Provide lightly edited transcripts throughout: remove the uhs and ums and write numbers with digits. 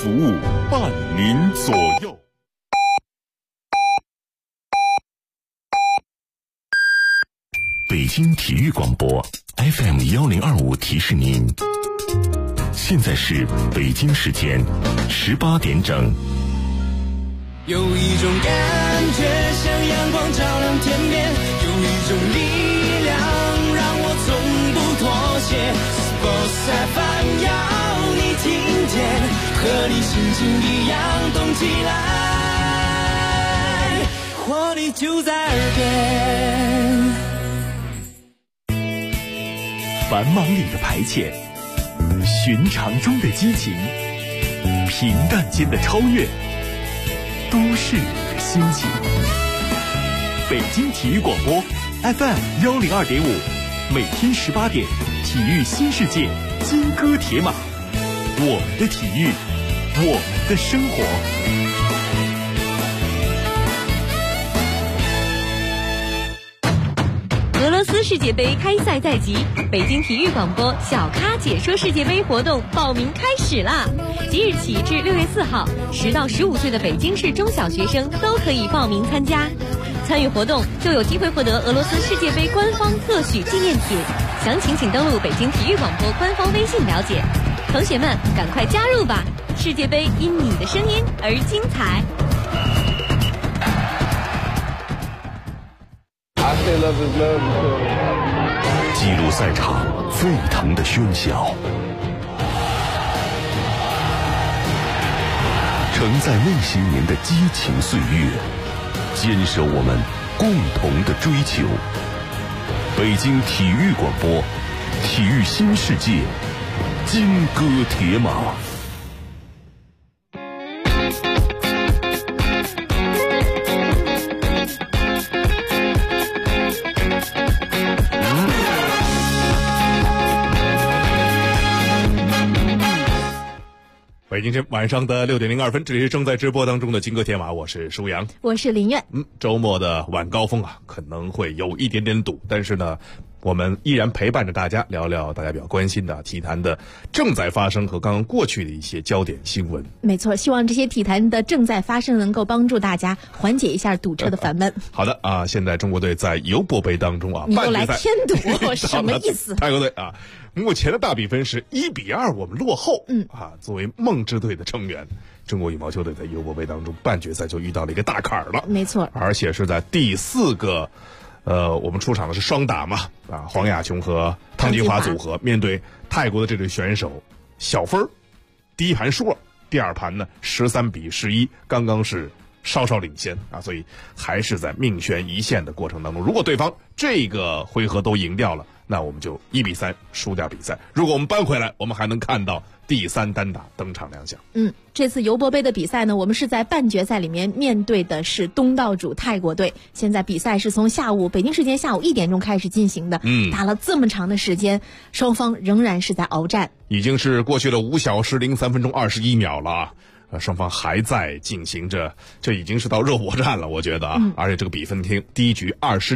服务，伴您左右。北京体育广播 FM1025提示您，现在是北京时间18点整。 有一种感觉像阳光照亮天边，有一种力量让我从不妥协。Sports FM 要你听见，和你心情一样动起来，活力就在耳边。 繁忙里的排遣，寻常中的激情，平淡间的超越，都市里的心情。北京体育广播 FM102.5，每天18点，体育新世界，金戈铁马，我们的体育，我们的生活。 俄罗斯世界杯开赛在即，北京体育广播小咖解说世界杯活动报名开始啦！即日起至6月4号，10到15岁的北京市中小学生都可以报名参加。参与活动就有机会获得俄罗斯世界杯官方特许纪念品，详情请登录北京体育广播官方微信了解。同学们，赶快加入吧！世界杯因你的声音而精彩。 记录赛场沸腾的喧嚣，承载那些年的激情岁月，坚守我们共同的追求。北京体育广播，体育新世界，金戈铁马。北京时间晚上的6点02分，这里是正在直播当中的金戈铁马，我是舒阳， 我是林苑。 周末的晚高峰啊，可能会有一点点堵，但是呢，我们依然陪伴着大家，聊聊大家比较关心的体坛的正在发生和刚刚过去的一些焦点新闻。 没错，希望这些体坛的正在发生能够帮助大家缓解一下堵车的烦闷。 好的啊，现在中国队在尤伯杯当中啊， 你又来添堵，什么意思？ 泰国队啊，目前的大比分是1-2，我们落后。作为梦之队的成员，中国羽毛球队在尤伯杯当中半决赛就遇到了一个大坎儿了。 没错， 而且是在第4个。我们出场的是双打嘛，黄雅琼和汤金华组合面对泰国的这对选手，小分第一盘输了，第二盘呢13-11，刚刚是稍稍领先啊，所以还是在命悬一线的过程当中。如果对方这个回合都赢掉了，那我们就1-3输掉比赛。如果我们扳回来，我们还能看到第3单打登场亮相。 这次尤伯杯的比赛呢，我们是在半决赛里面面对的是东道主泰国队。现在比赛是从北京时间下午1点钟开始进行的，打了这么长的时间，双方仍然是在鏖战。 已经是过去了5小时03分钟21秒了。双方还在进行着，这已经是到热火战了，我觉得啊，而且这个比分第一局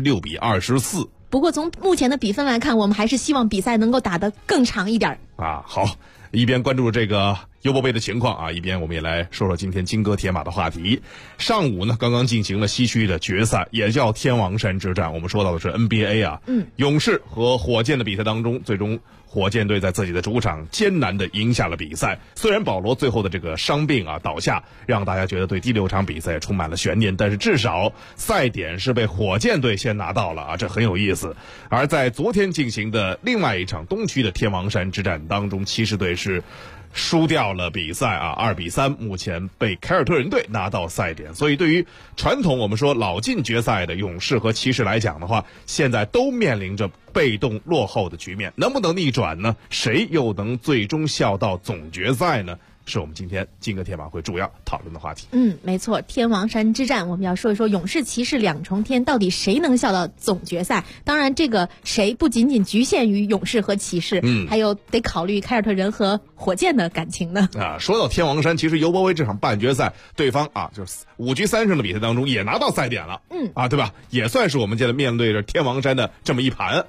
26-24。 不过从目前的比分来看，我们还是希望比赛能够打得更长一点啊。好，一边关注这个尤伯杯的情况啊，一边我们也来说说今天金戈铁马的话题。上午呢，刚刚进行了西区的决赛，也叫天王山之战。我们说到的是 NBA 啊，勇士和火箭的比赛当中，最终火箭队在自己的主场艰难的赢下了比赛。虽然保罗最后的这个伤病啊倒下，让大家觉得对第6场比赛充满了悬念，但是至少赛点是被火箭队先拿到了啊，这很有意思。而在昨天进行的另外一场东区的天王山之战当中，骑士队是输掉了比赛啊，2-3，目前被凯尔特人队拿到赛点。所以对于传统我们说老进决赛的勇士和骑士来讲的话，现在都面临着被动落后的局面，能不能逆转呢？谁又能最终笑到总决赛呢？是我们今天金戈铁马会主要讨论的话题。 没错，天王山之战我们要说一说勇士骑士两重天，到底谁能笑到总决赛。当然这个谁不仅仅局限于勇士和骑士，还有得考虑凯尔特人和火箭的感情呢。 说到天王山，其实尤伯威这场半决赛对方就是5局3胜的比赛当中也拿到赛点了，对吧？也算是我们现在面对着天王山的这么一盘啊。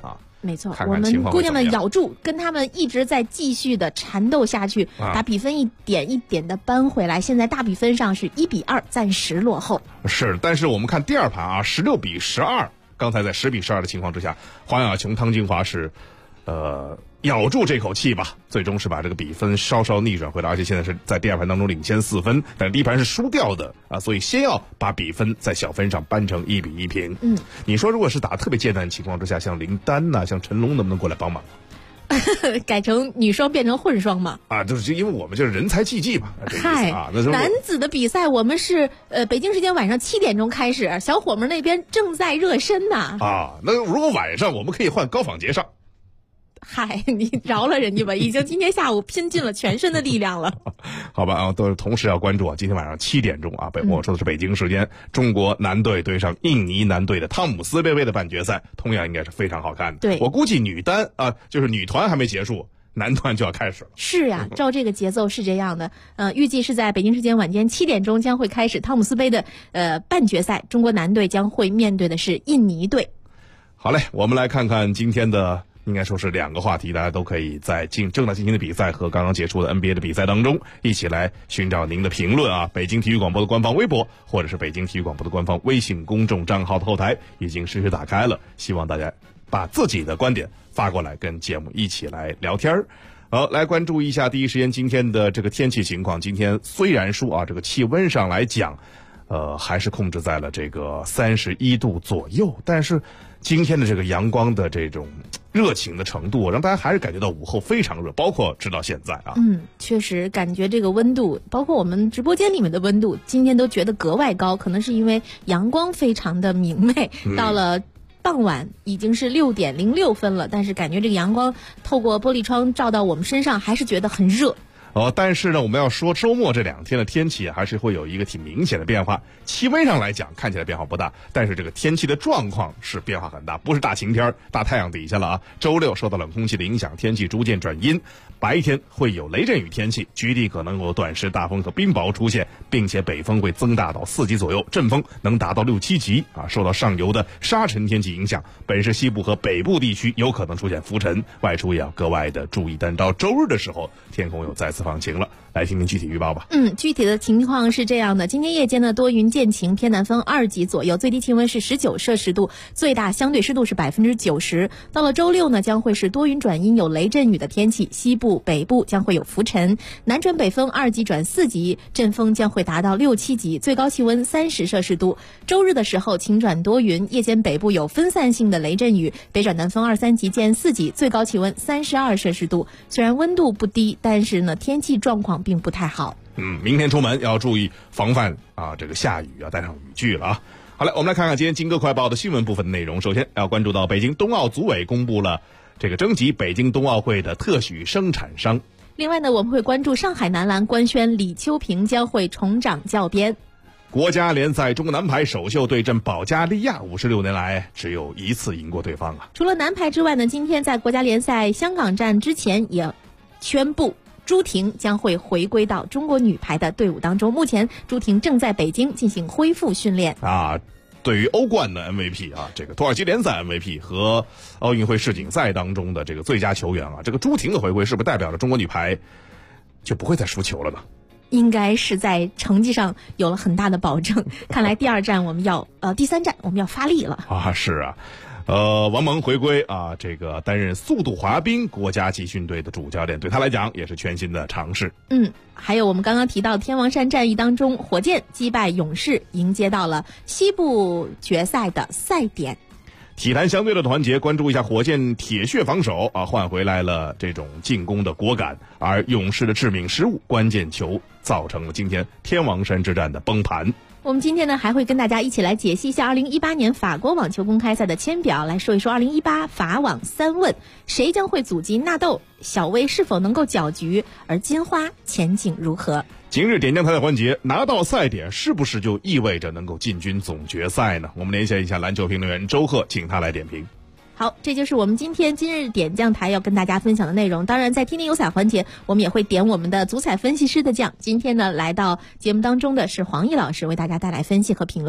没错， 看看情况我们姑娘们会怎么样咬住，跟他们一直在继续的缠斗下去，把比分一点一点的扳回来。现在大比分上是1-2，暂时落后。 是，但是我们看第二盘啊，16-12，刚才在10-12的情况之下，黄雅琼、汤金华是咬住这口气吧，最终是把这个比分稍稍逆转回来，而且现在是在第二盘当中领先4分，但是第一盘是输掉的啊，所以先要把比分在小分上扳成1-1平。你说如果是打特别艰难的情况之下，像林丹呐、像陈龙能不能过来帮忙？ 改成女双变成混双嘛？ 啊，就是因为我们就是人才济济嘛，这意思啊。那男子的比赛我们是北京时间晚上7点钟开始，小伙们那边正在热身呢。 啊，那如果晚上我们可以换高仿节上。 嗨，你饶了人家吧，已经今天下午拼尽了全身的力量了。 好吧啊，都是同时要关注啊，今天晚上7点钟啊，我说的是北京时间，中国男队对上印尼男队的汤姆斯杯的半决赛，同样应该是非常好看的。 对， 我估计女单啊，就是女团还没结束，男团就要开始了。 是啊，照这个节奏是这样的。预计是在北京时间晚间7点钟将会开始汤姆斯杯的半决赛，中国男队将会面对的是印尼队。 好嘞，我们来看看今天的。应该说是2个话题，大家都可以在正在进行的比赛和刚刚结束的 NBA 的比赛当中一起来寻找您的评论啊！北京体育广播的官方微博或者是北京体育广播的官方微信公众账号的后台已经实时打开了，希望大家把自己的观点发过来，跟节目一起来聊天儿。好，来关注一下第一时间今天的这个天气情况。今天虽然说啊，这个气温上来讲，还是控制在了这个31度左右，但是今天的这个阳光的这种热情的程度，让大家还是感觉到午后非常热，包括直到现在啊。 确实感觉这个温度，包括我们直播间里面的温度，今天都觉得格外高，可能是因为阳光非常的明媚，到了傍晚已经是6点06分了，但是感觉这个阳光透过玻璃窗照到我们身上，还是觉得很热。 但是呢，我们要说周末这2天的天气还是会有一个挺明显的变化。气温上来讲看起来变化不大，但是这个天气的状况是变化很大，不是大晴天大太阳底下了啊。周六受到冷空气的影响，天气逐渐转阴，白天会有雷阵雨天气，局地可能有短时大风和冰雹出现，并且北风会增大到4级左右，阵风能达到6、7级啊。受到上游的沙尘天气影响，本市西部和北部地区有可能出现浮尘，外出也要格外的注意。但到周日的时候，天空又再次放晴了。来听听具体预报吧。 具体的情况是这样的，今天夜间呢多云见晴，偏南风2级左右，最低气温是19摄氏度，最大相对湿度是90%。到了周六呢，将会是多云转阴，有雷阵雨的天气，西部、北部将会有浮尘，南转北风2级转4级，阵风将会达到6、7级，最高气温30摄氏度。周日的时候晴转多云，夜间北部有分散性的雷阵雨，北转南风2、3级见4级，最高气温32摄氏度。虽然温度不低，但是呢天气状况并不太好。 明天出门要注意防范啊，这个下雨要带上雨具了啊。好嘞，我们来看看今天金歌快报的新闻部分的内容。首先要关注到北京冬奥组委公布了这个征集北京冬奥会的特许生产商。 另外呢，我们会关注上海男篮官宣李秋平将会重掌教鞭。 国家联赛中国男排首秀对阵保加利亚，56年来只有1次赢过对方啊。 除了男排之外呢，今天在国家联赛香港站之前也宣布朱婷将会回归到中国女排的队伍当中。目前朱婷正在北京进行恢复训练啊。对于欧冠的 MVP 啊，这个土耳其联赛 MVP 和奥运会世锦赛当中的这个最佳球员啊，这个朱婷的回归是不是代表着中国女排就不会再输球了呢？ 应该是在成绩上有了很大的保证。看来第3站我们要发力了啊。是啊。王蒙回归啊，这个担任速度滑冰国家集训队的主教练，对他来讲也是全新的尝试。 还有我们刚刚提到天王山战役当中，火箭击败勇士，迎接到了西部决赛的赛点。 体坛相对的团结，关注一下火箭铁血防守啊，换回来了这种进攻的果敢，而勇士的致命失误关键球造成了今天天王山之战的崩盘。 我们今天呢还会跟大家一起来解析一下2018年法国网球公开赛的签表，来说一说2018法网3问，谁将会阻击纳豆，小威是否能够搅局，而金花前景如何？ 今日点将台的环节，拿到赛点是不是就意味着能够进军总决赛呢？我们连线一下篮球评论员周贺，请他来点评。 好，这就是我们今日点将台要跟大家分享的内容。当然在听听有彩环节，我们也会点我们的足彩分析师的将。今天呢来到节目当中的是黄奕老师，为大家带来分析和评论。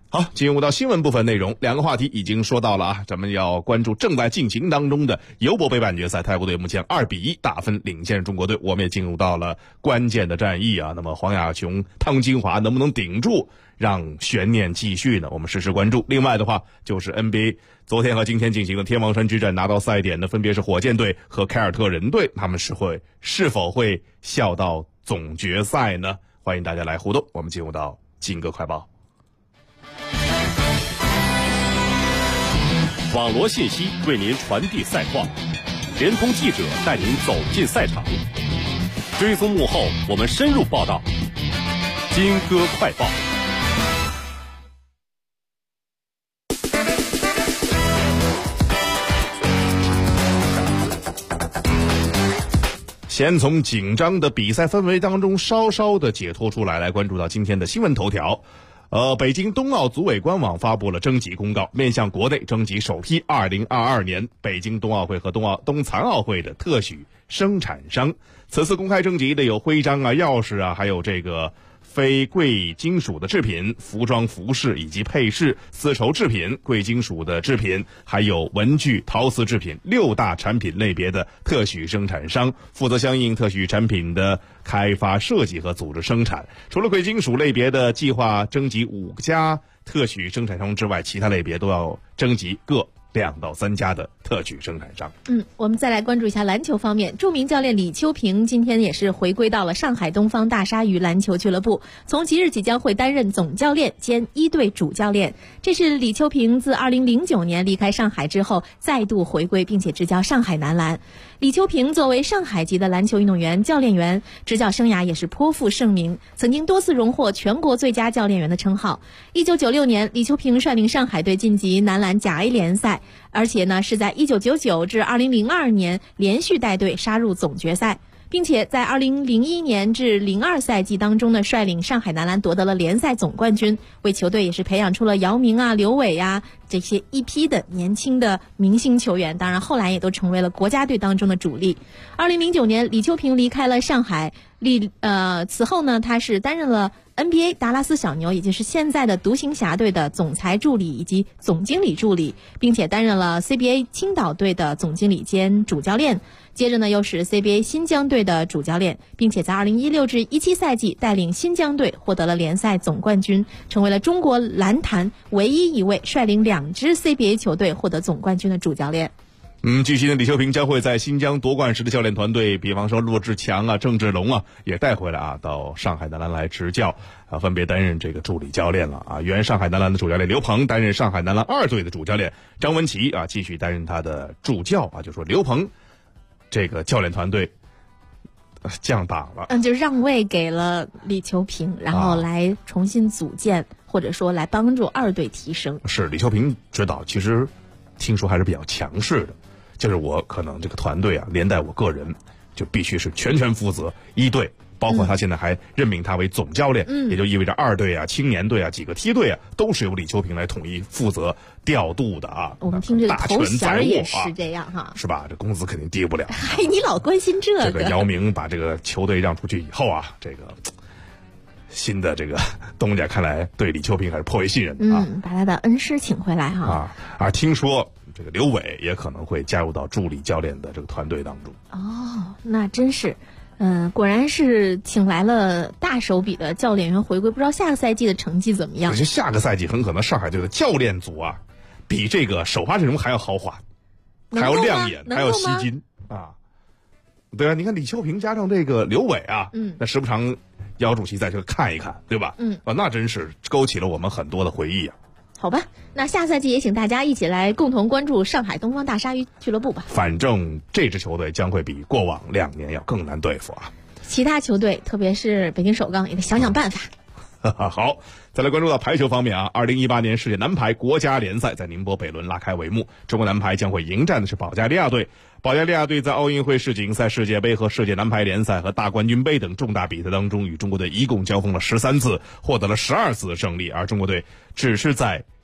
好，进入到新闻部分内容，两个话题已经说到了啊，咱们要关注正在进行当中的尤伯杯半决赛，泰国队目前2-1大分领先中国队，我们也进入到了关键的战役啊。那么黄雅琼、汤金华能不能顶住，让悬念继续呢？我们实时关注。另外的话，就是 NBA 昨天和今天进行的天王山之战，拿到赛点的分别是火箭队和凯尔特人队，他们是否会笑到总决赛呢？欢迎大家来互动。我们进入到金歌快报。 网罗信息为您传递赛况，联通记者带您走进赛场，追踪幕后我们深入报道。金歌快报。 先从紧张的比赛氛围当中稍稍的解脱出来，来关注到今天的新闻头条。北京冬奥组委官网发布了征集公告，面向国内征集首批2022年北京冬奥会和冬残奥会的特许生产商。此次公开征集的有徽章啊、钥匙啊，还有这个非贵金属的制品、服装服饰以及配饰、丝绸制品、贵金属的制品，还有文具、陶瓷制品6大产品类别的特许生产商，负责相应特许产品的开发、设计和组织生产。除了贵金属类别的计划征集5家特许生产商之外，其他类别都要征集各2到3家的特许生产商。 我们再来关注一下篮球方面，著名教练李秋平今天也是回归到了上海东方大鲨鱼篮球俱乐部，从即日起将会担任总教练兼1队主教练。这是李秋平自2009年离开上海之后再度回归，并且执教上海男篮。李秋平作为上海籍的篮球运动员、教练员，执教生涯也是颇负盛名，曾经多次荣获全国最佳教练员的称号。1996年，李秋平率领上海队晋级男篮甲 A 联赛，而且呢是在1999至2002年连续带队杀入总决赛，并且在2001年至02赛季当中呢，率领上海男篮夺得了联赛总冠军，为球队也是培养出了姚明啊、刘伟啊这些一批的年轻的明星球员，当然后来也都成为了国家队当中的主力。2009年，李秋平离开了上海，此后呢，他是担任了 NBA 达拉斯小牛，也就是现在的独行侠队的总裁助理以及总经理助理，并且担任了 CBA 青岛队的总经理兼主教练。接着呢，又是 CBA 新疆队的主教练，并且在2016至17赛季带领新疆队获得了联赛总冠军，成为了中国篮坛唯一一位率领2支 CBA 球队获得总冠军的主教练。 据悉呢，李秋平将会在新疆夺冠时的教练团队，比方说骆志强啊、郑志龙啊，也带回来啊，到上海男篮来执教啊，分别担任这个助理教练了啊。原上海男篮的主教练刘鹏担任上海男篮2队的主教练，张文琪啊继续担任他的助教啊，就说刘鹏这个教练团队降档了， 就让位给了李秋平，然后来重新组建，或者说来帮助2队提升。 是李秋平指导，其实听说还是比较强势的，就是我可能这个团队啊，连带我个人就必须是全权负责1队，包括他现在还任命他为总教练，也就意味着2队啊、青年队啊、几个梯队啊，都是由李秋平来统一负责调度的啊。 我们听这个头衔也是这样哈， 是吧？这工资肯定低不了。 哎，你老关心这个。 这个姚明把这个球队让出去以后啊，这个新的这个东家看来对李秋平还是颇为信任的啊。 把他的恩师请回来哈。 听说这个刘伟也可能会加入到助理教练的这个团队当中。 哦，那真是。果然是请来了大手笔的教练员回归，不知道下个赛季的成绩怎么样。 可是下个赛季很可能上海队的教练组啊，比这个首发阵容还要豪华，还要亮眼，还要吸睛啊！对啊，你看李秋平加上这个刘伟啊，那时不常姚主席在这看一看，对吧？那真是勾起了我们很多的回忆啊。 好吧，那下赛季也请大家一起来共同关注上海东方大鲨鱼俱乐部吧。 反正这支球队将会比过往2年要更难对付啊。 其他球队，特别是北京首钢，也得想想办法。 好，再来关注到排球方面啊，2018年世界男排国家联赛在宁波北仑拉开帷幕，中国男排将会迎战的是保加利亚队。保加利亚队在奥运会、世锦赛、世界杯和世界男排联赛和大冠军杯等重大比赛当中，与中国队一共交锋了13次，获得了12次的胜利，而中国队只是在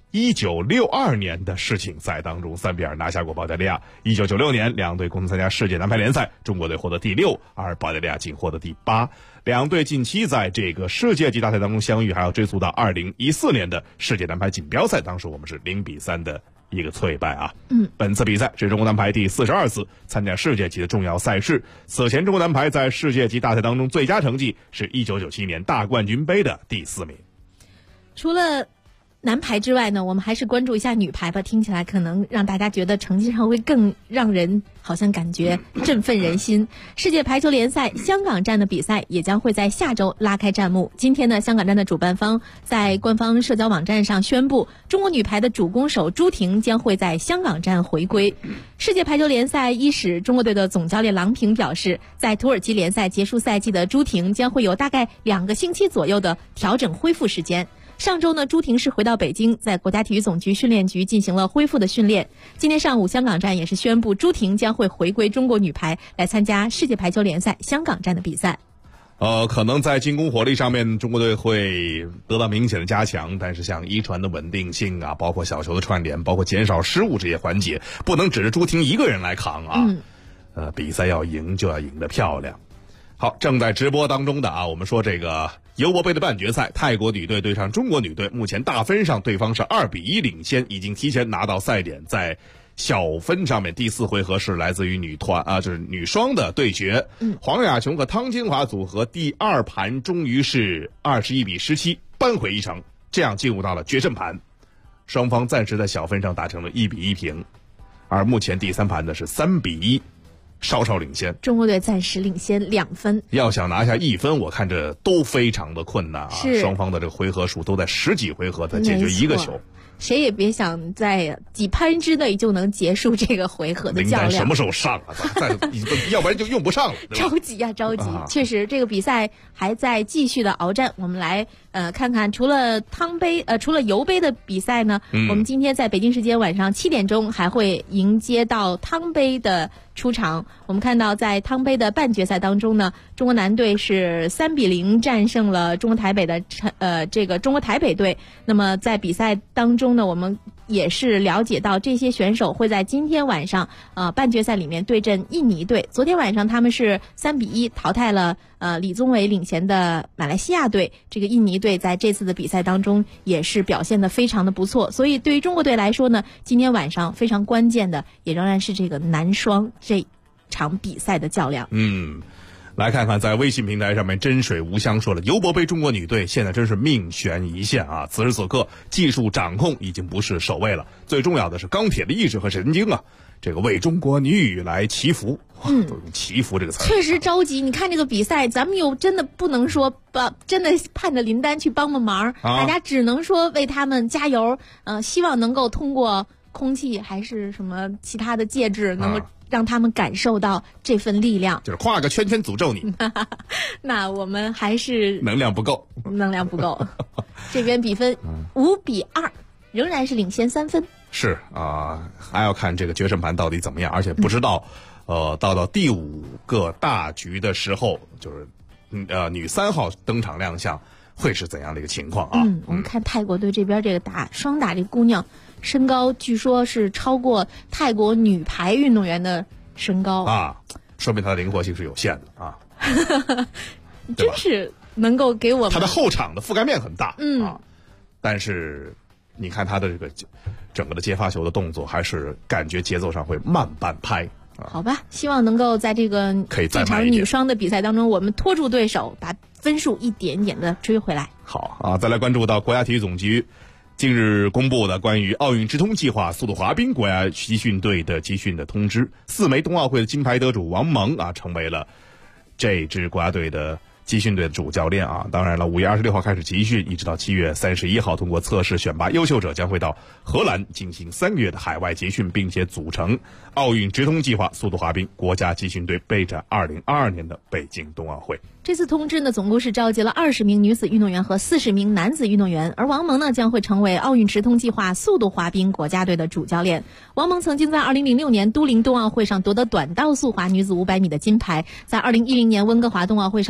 1962年的世锦赛当中3比2拿下过保加利亚。1996年两队共同参加世界男排联赛，中国队获得第6，而保加利亚仅获得第8。两队近期在这个世界级大赛当中相遇，还要追溯到2014年的世界男排锦标赛，当时我们是0比3的一个脆败啊。本次比赛是中国男排第42次参加世界级的重要赛事。此前中国男排在世界级大赛当中最佳成绩是1997年大冠军杯的第4名。 除了男排之外呢，我们还是关注一下女排吧，听起来可能让大家觉得成绩上会更让人好像感觉振奋人心。世界排球联赛香港站的比赛也将会在下周拉开战幕。今天呢，香港站的主办方在官方社交网站上宣布，中国女排的主攻手朱婷将会在香港站回归。世界排球联赛伊始中国队的总教练郎平表示，在土耳其联赛结束赛季的朱婷将会有大概2个星期左右的调整恢复时间。上周呢，朱婷是回到北京，在国家体育总局训练局进行了恢复的训练。今天上午，香港站也是宣布朱婷将会回归中国女排，来参加世界排球联赛香港站的比赛。 可能在进攻火力上面，中国队会得到明显的加强，但是像一传的稳定性啊，包括小球的串联，包括减少失误这些环节，不能指着朱婷一个人来扛啊。比赛要赢就要赢得漂亮。好，正在直播当中的啊，我们说这个尤伯杯的半决赛，泰国女队对上中国女队，目前大分上对方是2比1领先，已经提前拿到赛点。在小分上面，第4回合是来自于就是女双的对决。黄雅琼和汤金华组合第2盘终于是21比17扳回一城，这样进入到了决胜盘。双方暂时在小分上打成了1比1平，而目前第3盘呢是3比1。稍稍领先， 中国队暂时领先2分。 要想拿下1分，我看着都非常的困难啊！ 是双方的这个回合数都在10几回合才解决一个球， 谁也别想在几拍之内就能结束这个回合的较量。 什么时候上啊？要不然就用不上了。 着急啊，着急！确实，这个比赛还在继续的鏖战。我们来看看，除了尤杯的比赛呢，我们今天在北京时间晚上7点钟还会迎接到汤杯的出场。我们看到在汤杯的半决赛当中呢，中国男队是3比0战胜了中国台北的这个中国台北队。那么在比赛当中呢，我们也是了解到这些选手会在今天晚上半决赛里面对阵印尼队。昨天晚上他们是3比1淘汰了李宗伟领衔的马来西亚队。这个印尼队在这次的比赛当中也是表现得非常的不错，所以对于中国队来说呢，今天晚上非常关键的也仍然是这个男双这场比赛的较量。 来看看在微信平台上面，真水无香说了，尤伯杯中国女队现在真是命悬一线啊！此时此刻，技术掌控已经不是首位了，最重要的是钢铁的意志和神经啊！这个为中国女来祈福，都用祈福这个词儿， 确实着急。你看这个比赛，咱们又真的不能说真的盼着林丹去帮忙，大家只能说为他们加油。希望能够通过空气还是什么其他的介质，能够让他们感受到这份力量， 就是画个圈圈诅咒你。 那我们还是能量不够。 这边比分5比2，仍然是领先3分。 是还要看这个决胜盘到底怎么样，而且不知道到第5个大局的时候，就是女3号登场亮相会是怎样的一个情况啊？ 我们看泰国队这边这个双打这姑娘身高据说是超过泰国女排运动员的身高啊，说明她的灵活性是有限的啊。 真是能够给我们， 她的后场的覆盖面很大但是你看她的这个整个的接发球的动作，还是感觉节奏上会慢半拍。 好吧，希望能够在这场女双的比赛当中，我们拖住对手，把分数一点一点的追回来。 好再来关注到国家体育总局近日公布的关于奥运直通计划速度滑冰国家集训队的集训的通知，4枚冬奥会的金牌得主王蒙成为了这支国家队的集训队的主教练啊。当然了，5月26号开始集训，一直到7月31号通过测试选拔优秀者，将会到荷兰进行3个月的海外集训，并且组成奥运直通计划速度滑冰国家集训队，备战2022年的北京冬奥会。 这次通知呢，总共是召集了20名女子运动员和40名男子运动员，而王蒙呢将会成为奥运直通计划速度滑冰国家队的主教练。王蒙曾经在2006年都灵冬奥会上夺得短道速滑女子500米的金牌，在2010年温哥华冬奥会上夺得女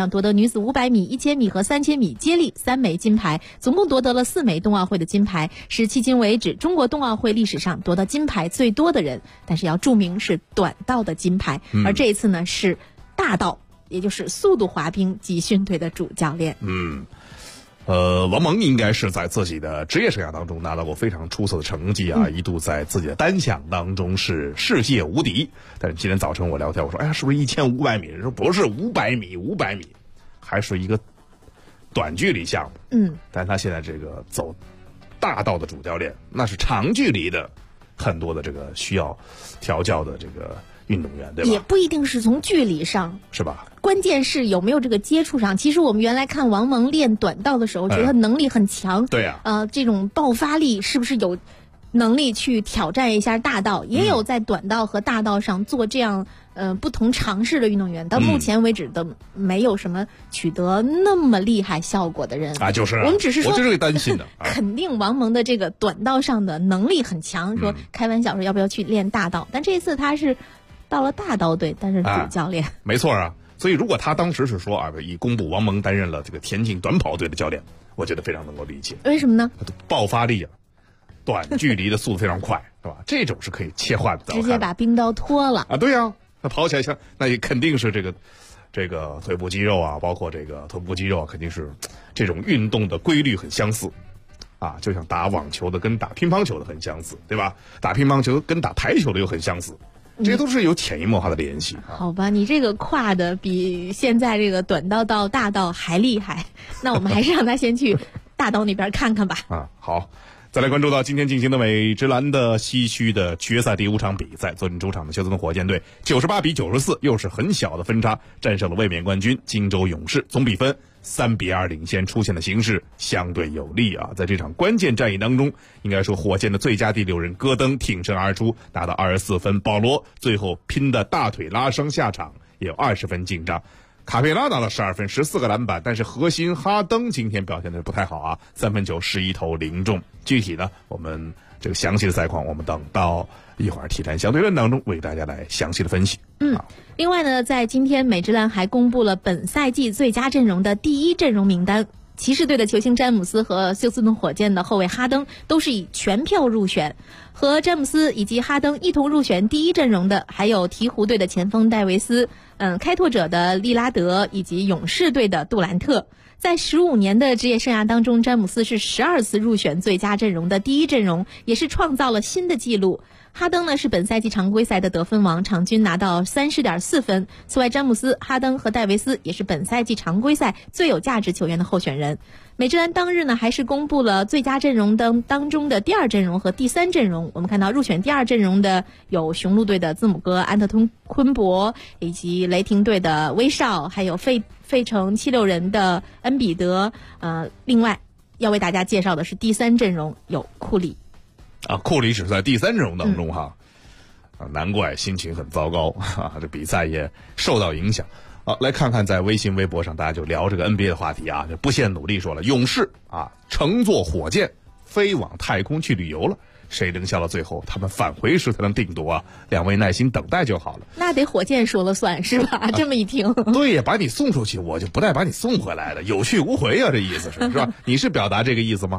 女子500米、1000米和3000米接力3枚金牌，总共夺得了4枚冬奥会的金牌，是迄今为止中国冬奥会历史上夺得金牌最多的人。但是要注明是短道的金牌，而这一次呢是大道，也就是速度滑冰集训队的主教练。 王蒙应该是在自己的职业生涯当中拿到过非常出色的成绩啊，一度在自己的单项当中是世界无敌。但是今天早晨我聊天，我说，哎呀，是不是1500米？说不是500米，还是一个短距离项目。但他现在这个走大道的主教练，那是长距离的很多的这个需要调教的这个运动员，对吧？ 也不一定是从距离上， 是吧？ 关键是有没有这个接触上。其实我们原来看王蒙练短道的时候，觉得他能力很强。 对呀。 这种爆发力是不是有能力去挑战一下大道？也有在短道和大道上做这样不同尝试的运动员，到目前为止都没有什么取得那么厉害效果的人啊。就是我们只是说， 我就是担心的。 肯定王蒙的这个短道上的能力很强，说开玩笑说要不要去练大道？但这次他是到了大道队担任主教练。 没错啊。所以如果他当时是说以公布王蒙担任了这个田径短跑队的教练，我觉得非常能够理解。 为什么呢？ 爆发力短距离的速度非常快，是吧？这种是可以切换的， 直接把冰刀脱了啊！对呀，那跑起来那也肯定是这个腿部肌肉啊，包括这个臀部肌肉肯定是这种运动的规律很相似啊，就像打网球的跟打乒乓球的很相似，对吧？打乒乓球跟打台球的又很相似。这些都是有潜移默化的联系。 好吧，你这个跨的比现在这个短道到大道还厉害，那我们还是让他先去大道那边看看吧。 好，再来关注到今天进行的美职篮的西区的决赛第5场比赛，坐镇主场的休斯顿火箭队98比94，又是很小的分差战胜了卫冕冠军金州勇士，总比分3比2领先，出现的形势相对有利啊。在这场关键战役当中，应该说火箭的最佳第6人戈登挺身而出，拿到24分，保罗最后拼的大腿拉伤下场，也有20分进账。卡佩拉拿了12分，14个篮板，但是核心哈登今天表现的不太好啊，3分球11投0中。具体呢，我们这个详细的赛况，我们等到一会儿体坛相对论当中为大家来详细的分析。 另外呢，在今天美职篮还公布了本赛季最佳阵容的第1阵容名单。骑士队的球星詹姆斯和休斯顿火箭的后卫哈登都是以全票入选，和詹姆斯以及哈登一同入选第1阵容的还有鹈鹕队的前锋戴维斯，开拓者的利拉德以及勇士队的杜兰特。在15年的职业生涯当中，詹姆斯是12次入选最佳阵容的第1阵容，也是创造了新的纪录。哈登呢是本赛季常规赛的得分王，场均拿到30.4分。此外，詹姆斯、哈登和戴维斯也是本赛季常规赛最有价值球员的候选人。美职篮当日呢还是公布了最佳阵容当中的第2阵容和第3阵容。我们看到入选第2阵容的有雄鹿队的字母哥安特昆博，以及雷霆队的威少，还有费城76人的恩比德。另外要为大家介绍的是第3阵容有库里。 库里只在第3阵容当中难怪心情很糟糕这比赛也受到影响。来看看在微信微博上大家就聊这个 NBA 的话题啊，就不懈努力说了，勇士乘坐火箭飞往太空去旅游了，谁能笑到最后他们返回时才能定夺两位耐心等待就好了。 那得火箭说了算是吧？这么一听对呀，把你送出去我就不带把你送回来的，有去无回这意思是吧？你是表达这个意思吗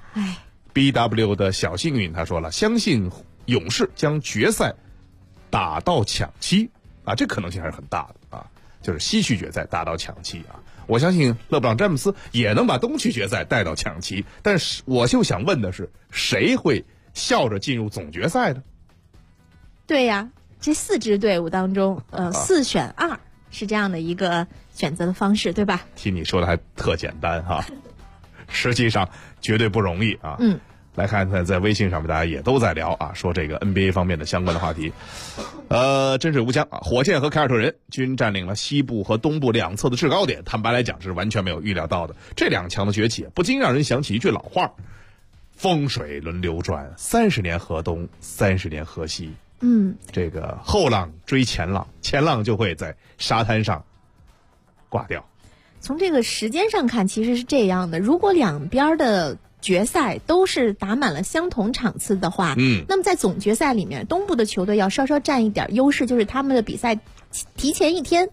BW 的小幸运他说了，相信勇士将决赛打到抢七这可能性还是很大的就是西区决赛打到抢七我相信勒布朗詹姆斯也能把东区决赛带到抢七，但是我就想问的是，谁会笑着进入总决赛呢？ 对呀，这4支队伍当中4选2是这样的一个选择的方式，对吧？ 听你说的还特简单实际上绝对不容易来看看在微信上面大家也都在聊说这个 NBA 方面的相关的话题。真水无疆火箭和凯尔特人均占领了西部和东部两侧的制高点，坦白来讲是完全没有预料到的。这2强的崛起不禁让人想起一句老话，风水轮流转，30年河东，30年河西。这个后浪追前浪，前浪就会在沙滩上挂掉。 从这个时间上看其实是这样的，如果两边的决赛都是打满了相同场次的话，那么在总决赛里面东部的球队要稍稍占一点优势，就是他们的比赛提前1天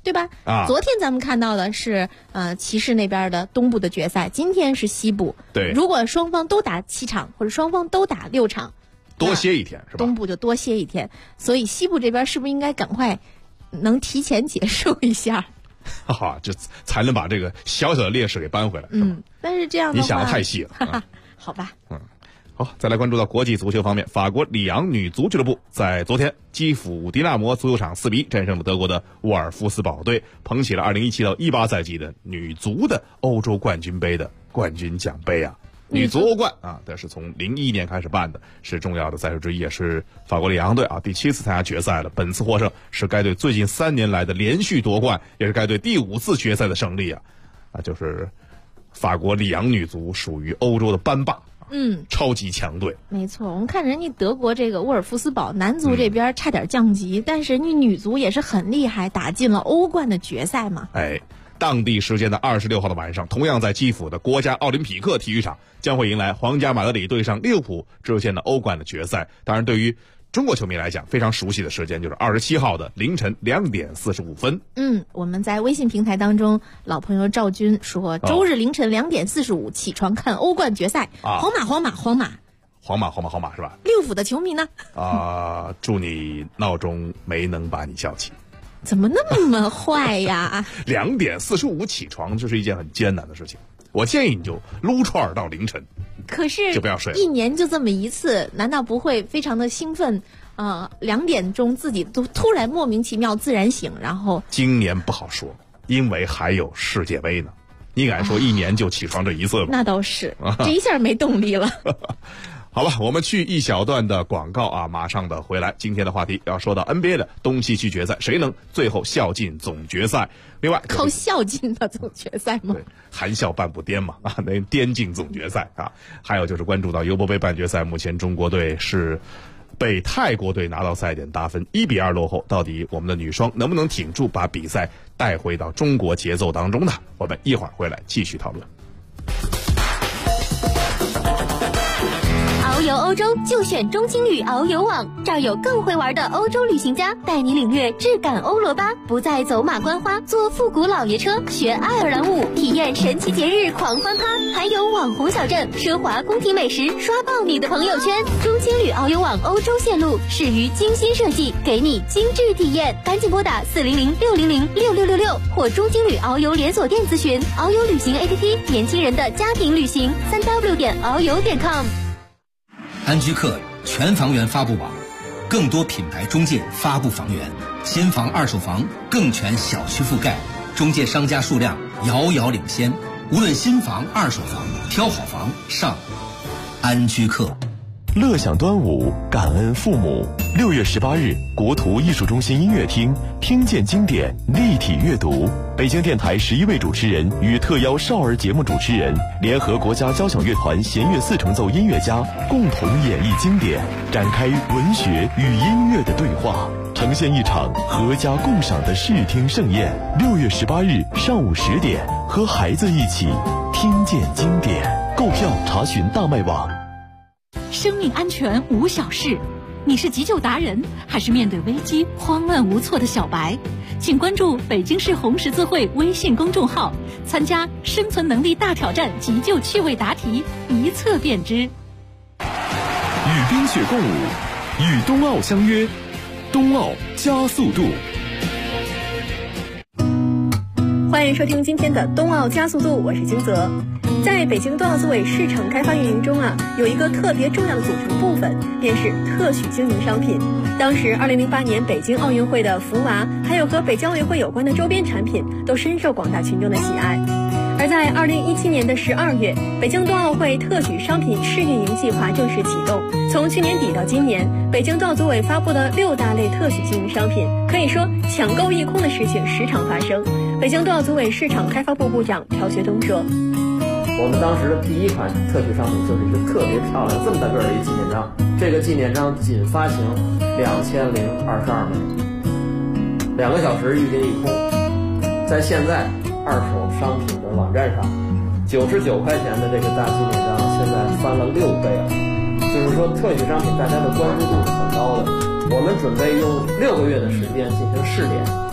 对吧？昨天咱们看到的是骑士那边的东部的决赛，今天是西部。 对， 如果双方都打7场，或者双方都打6场， 多歇一天是吧？ 东部就多歇一天，所以西部这边是不是应该赶快能提前结束一下？ 这才能把这个小小的劣势给扳回来。 但是这样的话， 你想的太细了。 好吧。 好，再来关注到国际足球方面，法国里昂女足俱乐部在昨天基辅迪纳摩足球场4比1战胜了德国的沃尔夫斯堡队，捧起了2017到18赛季的女足的欧洲冠军杯的冠军奖杯啊！女足欧冠这是从01年开始办的，是重要的赛事之一，也是法国里昂队第7次参加决赛了。本次获胜是该队最近3年来的连续夺冠，也是该队第5次决赛的胜利啊！就是法国里昂女足属于欧洲的班霸。超级强队， 没错。我们看人家德国这个沃尔夫斯堡男足这边差点降级，但是人家女足也是很厉害，打进了欧冠的决赛嘛。 当地时间的26号的晚上，同样在基辅的国家奥林匹克体育场将会迎来皇家马德里对上利物浦之间的欧冠的决赛。当然，对于中国球迷来讲，非常熟悉的时间就是27号的凌晨2点45分。 我们在微信平台当中，老朋友赵军说，周日凌晨2点45起床看欧冠决赛，皇马是吧？利物浦的球迷呢？ 祝你闹钟没能把你叫起。 怎么那么坏呀 ？2点45起床，这是一件很艰难的事情。我建议你就撸串到凌晨。 可是就不要睡了， 一年就这么一次，难道不会非常的兴奋？2点钟自己都突然莫名其妙自然醒，然后今年不好说，因为还有世界杯呢。你敢说一年就起床这一次吗？ 那倒是，这一下没动力了。 好吧，我们去一小段的广告马上的回来。今天的话题要说到 NBA 的东西区决赛，谁能最后笑进总决赛？另外靠笑进的总决赛吗？ 对，含笑半步颠嘛那颠进总决赛还有就是关注到尤伯杯半决赛，目前中国队是被泰国队拿到赛点大分1比2落后，到底我们的女双能不能挺住，把比赛带回到中国节奏当中呢？我们一会儿回来继续讨论。 遨游欧洲就选中青旅遨游网，这儿有更会玩的欧洲旅行家，带你领略质感欧罗巴，不再走马观花，坐复古老爷车，学爱尔兰舞，体验神奇节日狂欢趴，还有网红小镇、奢华宫廷美食，刷爆你的朋友圈。中青旅遨游网欧洲线路始于精心设计，给你精致体验，赶紧拨打400-600-6666或中青旅遨游连锁店咨询。遨游旅行 APP， 年轻人的家庭旅行，3w.遨游.com。 安居客全房源发布网，更多品牌中介发布房源，新房二手房更全小区覆盖，中介商家数量遥遥领先。无论新房二手房，挑好房上安居客。 乐享端午，感恩父母。6月18日，国图艺术中心音乐厅，听见经典，立体阅读。北京电台11位主持人与特邀少儿节目主持人，联合国家交响乐团弦乐4重奏音乐家，共同演绎经典，展开文学与音乐的对话，呈现一场合家共赏的视听盛宴。6月18日上午10点，和孩子一起听见经典。购票查询大麦网。 生命安全无小事，你是急救达人，还是面对危机慌乱无措的小白？请关注北京市红十字会微信公众号，参加生存能力大挑战急救趣味答题，一测便知。与冰雪共舞，与冬奥相约，冬奥加速度。 欢迎收听今天的冬奥加速度，我是金泽。在北京冬奥组委市场开发运营中有一个特别重要的组成部分，便是特许经营商品。当时2008年北京奥运会的福娃，还有和北京奥运会有关的周边产品，都深受广大群众的喜爱。而在2017年的12月，北京冬奥会特许商品试运营计划正式启动。从去年底到今年，北京冬奥组委发布了6大类特许经营商品，可以说抢购一空的事情时常发生。北京冬奥组委市场开发部部长朴学东说， 我们当时的第一款特许商品就是一个特别漂亮这么大个的一个纪念章，这个纪念章仅发行2022枚，2个小时预定一空。在现在二手商品的网站上，99块钱的这个大纪念章现在翻了6倍了，就是说特许商品大家的关注度是很高的。我们准备用6个月的时间进行试点，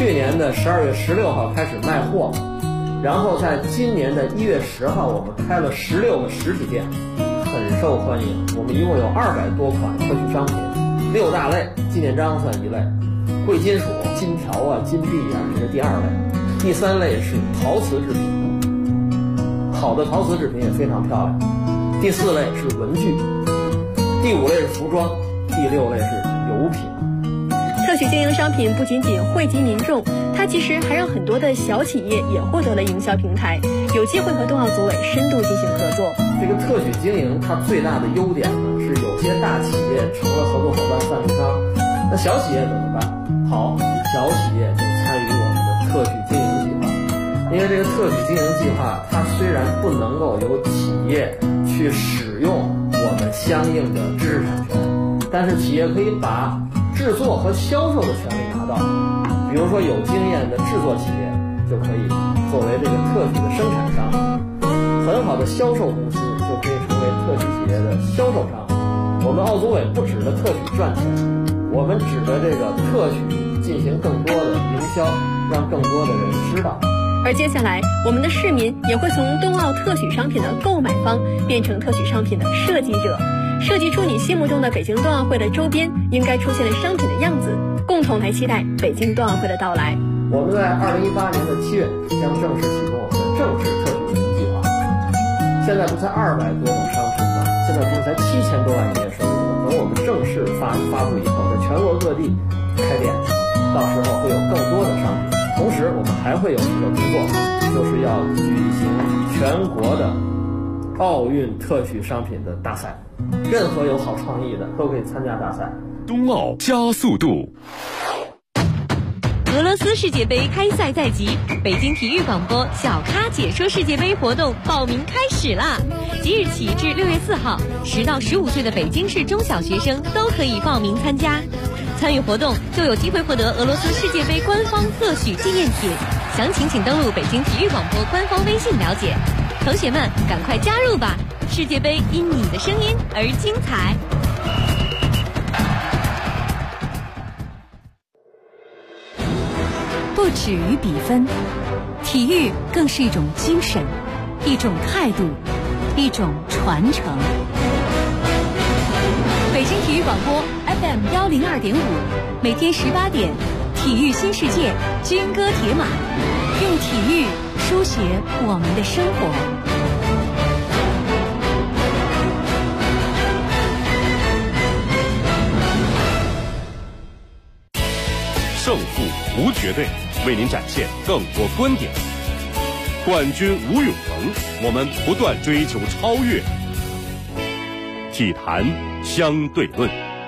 去年的12月16号开始卖货，然后在今年的1月10号，我们开了16个实体店，很受欢迎。我们一共有200多款特许商品，6大类，纪念章算一类，贵金属、金条啊、金币啊，这是第2类，第3类是陶瓷制品，好的陶瓷制品也非常漂亮，第4类是文具，第5类是服装，第6类是油品。 特许经营商品不仅仅惠及民众，它其实还让很多的小企业也获得了营销平台，有机会和冬奥组委深度进行合作。 这个特许经营它最大的优点呢，是有些大企业成了合作伙伴赞助商，那小企业怎么办？好，小企业就参与我们的特许经营计划。因为这个特许经营计划，它虽然不能够由企业去使用我们相应的知识产权，但是企业可以把制作和销售的权利拿到。比如说有经验的制作企业就可以作为这个特许的生产商，很好的销售公司就可以成为特许企业的销售商。我们奥组委不指的特许赚钱，我们指的这个特许进行更多的营销，让更多的人知道。 而接下来，我们的市民也会从冬奥特许商品的购买方变成特许商品的设计者，设计出你心目中的北京冬奥会的周边应该出现的商品的样子，共同来期待北京冬奥会的到来。 我们在2018年的7月将正式启动我们的正式特许经营计划。现在不才200多种商品吗？现在不是才7000多万营业收入吗？等我们正式发布以后，在全国各地开店，到时候会有更多的商品。同时，我们还会有一个工作，就是要举行全国的奥运特许商品的大赛，任何有好创意的都可以参加大赛。 冬奥加速度。 俄罗斯世界杯开赛在即，北京体育广播小咖解说世界杯活动报名开始啦！即日起至6月4号，10到15岁的北京市中小学生都可以报名参加。参与活动就有机会获得俄罗斯世界杯官方特许纪念品，详情请登录北京体育广播官方微信了解。同学们，赶快加入吧！世界杯因你的声音而精彩。 不止于比分，体育更是一种精神，一种态度，一种传承。北京体育广播 FM102.5，每天18点，体育新世界，军歌铁马，用体育书写我们的生活。 胜负无绝对，为您展现更多观点。冠军无永恒，我们不断追求超越。体坛相对论。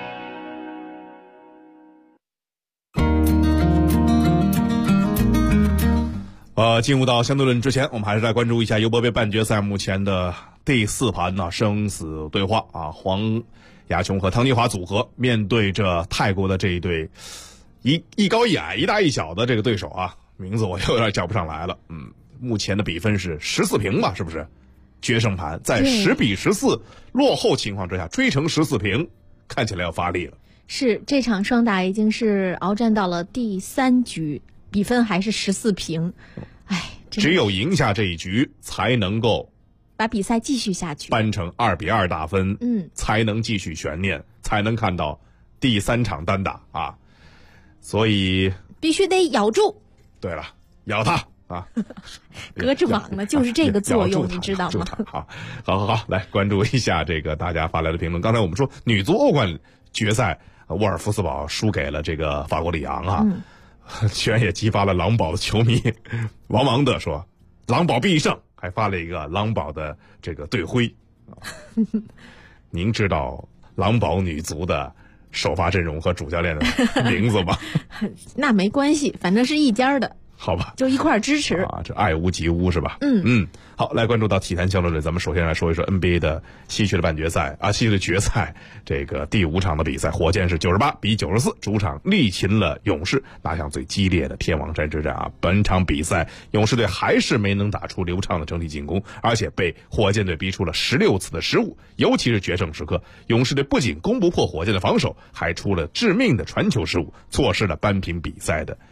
进入到相对论之前，我们还是来关注一下尤伯杯半决赛目前的第4盘呢，生死对话啊，黄雅琼和汤妮华组合面对着泰国的这一对一高一矮、一大一小的这个对手啊，名字我有点叫不上来了。目前的比分是14平吧，是不是？决胜盘在10比14落后情况之下追成14平，看起来要发力了。 是，这场双打已经是鏖战到了第3局，比分还是14平。 只有赢下这一局，才能够把比赛继续下去， 扳成2比2大分，才能继续悬念，才能看到第3场单打啊！所以必须得咬住。 对了，咬他啊！ 隔着网呢，就是这个作用，你知道吗？ 好，来关注一下这个大家发来的评论。刚才我们说女足欧冠决赛，沃尔夫斯堡输给了这个法国里昂啊。居然也激发了狼堡的球迷王王的说狼堡必胜，还发了一个狼堡的这个队徽。您知道狼堡女足的首发阵容和主教练的名字吗？ 那没关系，反正是一家的， 好吧， 就一块支持啊，这爱屋及乌是吧？好，来关注到体坛相对论，咱们首先来说一说 NBA 的西区的半决赛啊，西区的决赛，这个第5场的比赛，火箭是98比94主场力擒了勇士，拿下最激烈的天王山之战啊。本场比赛勇士队还是没能打出流畅的整体进攻，而且被火箭队逼出了16次的失误，尤其是决胜时刻，勇士队不仅攻不破火箭的防守，还出了致命的传球失误，错失了扳平比赛的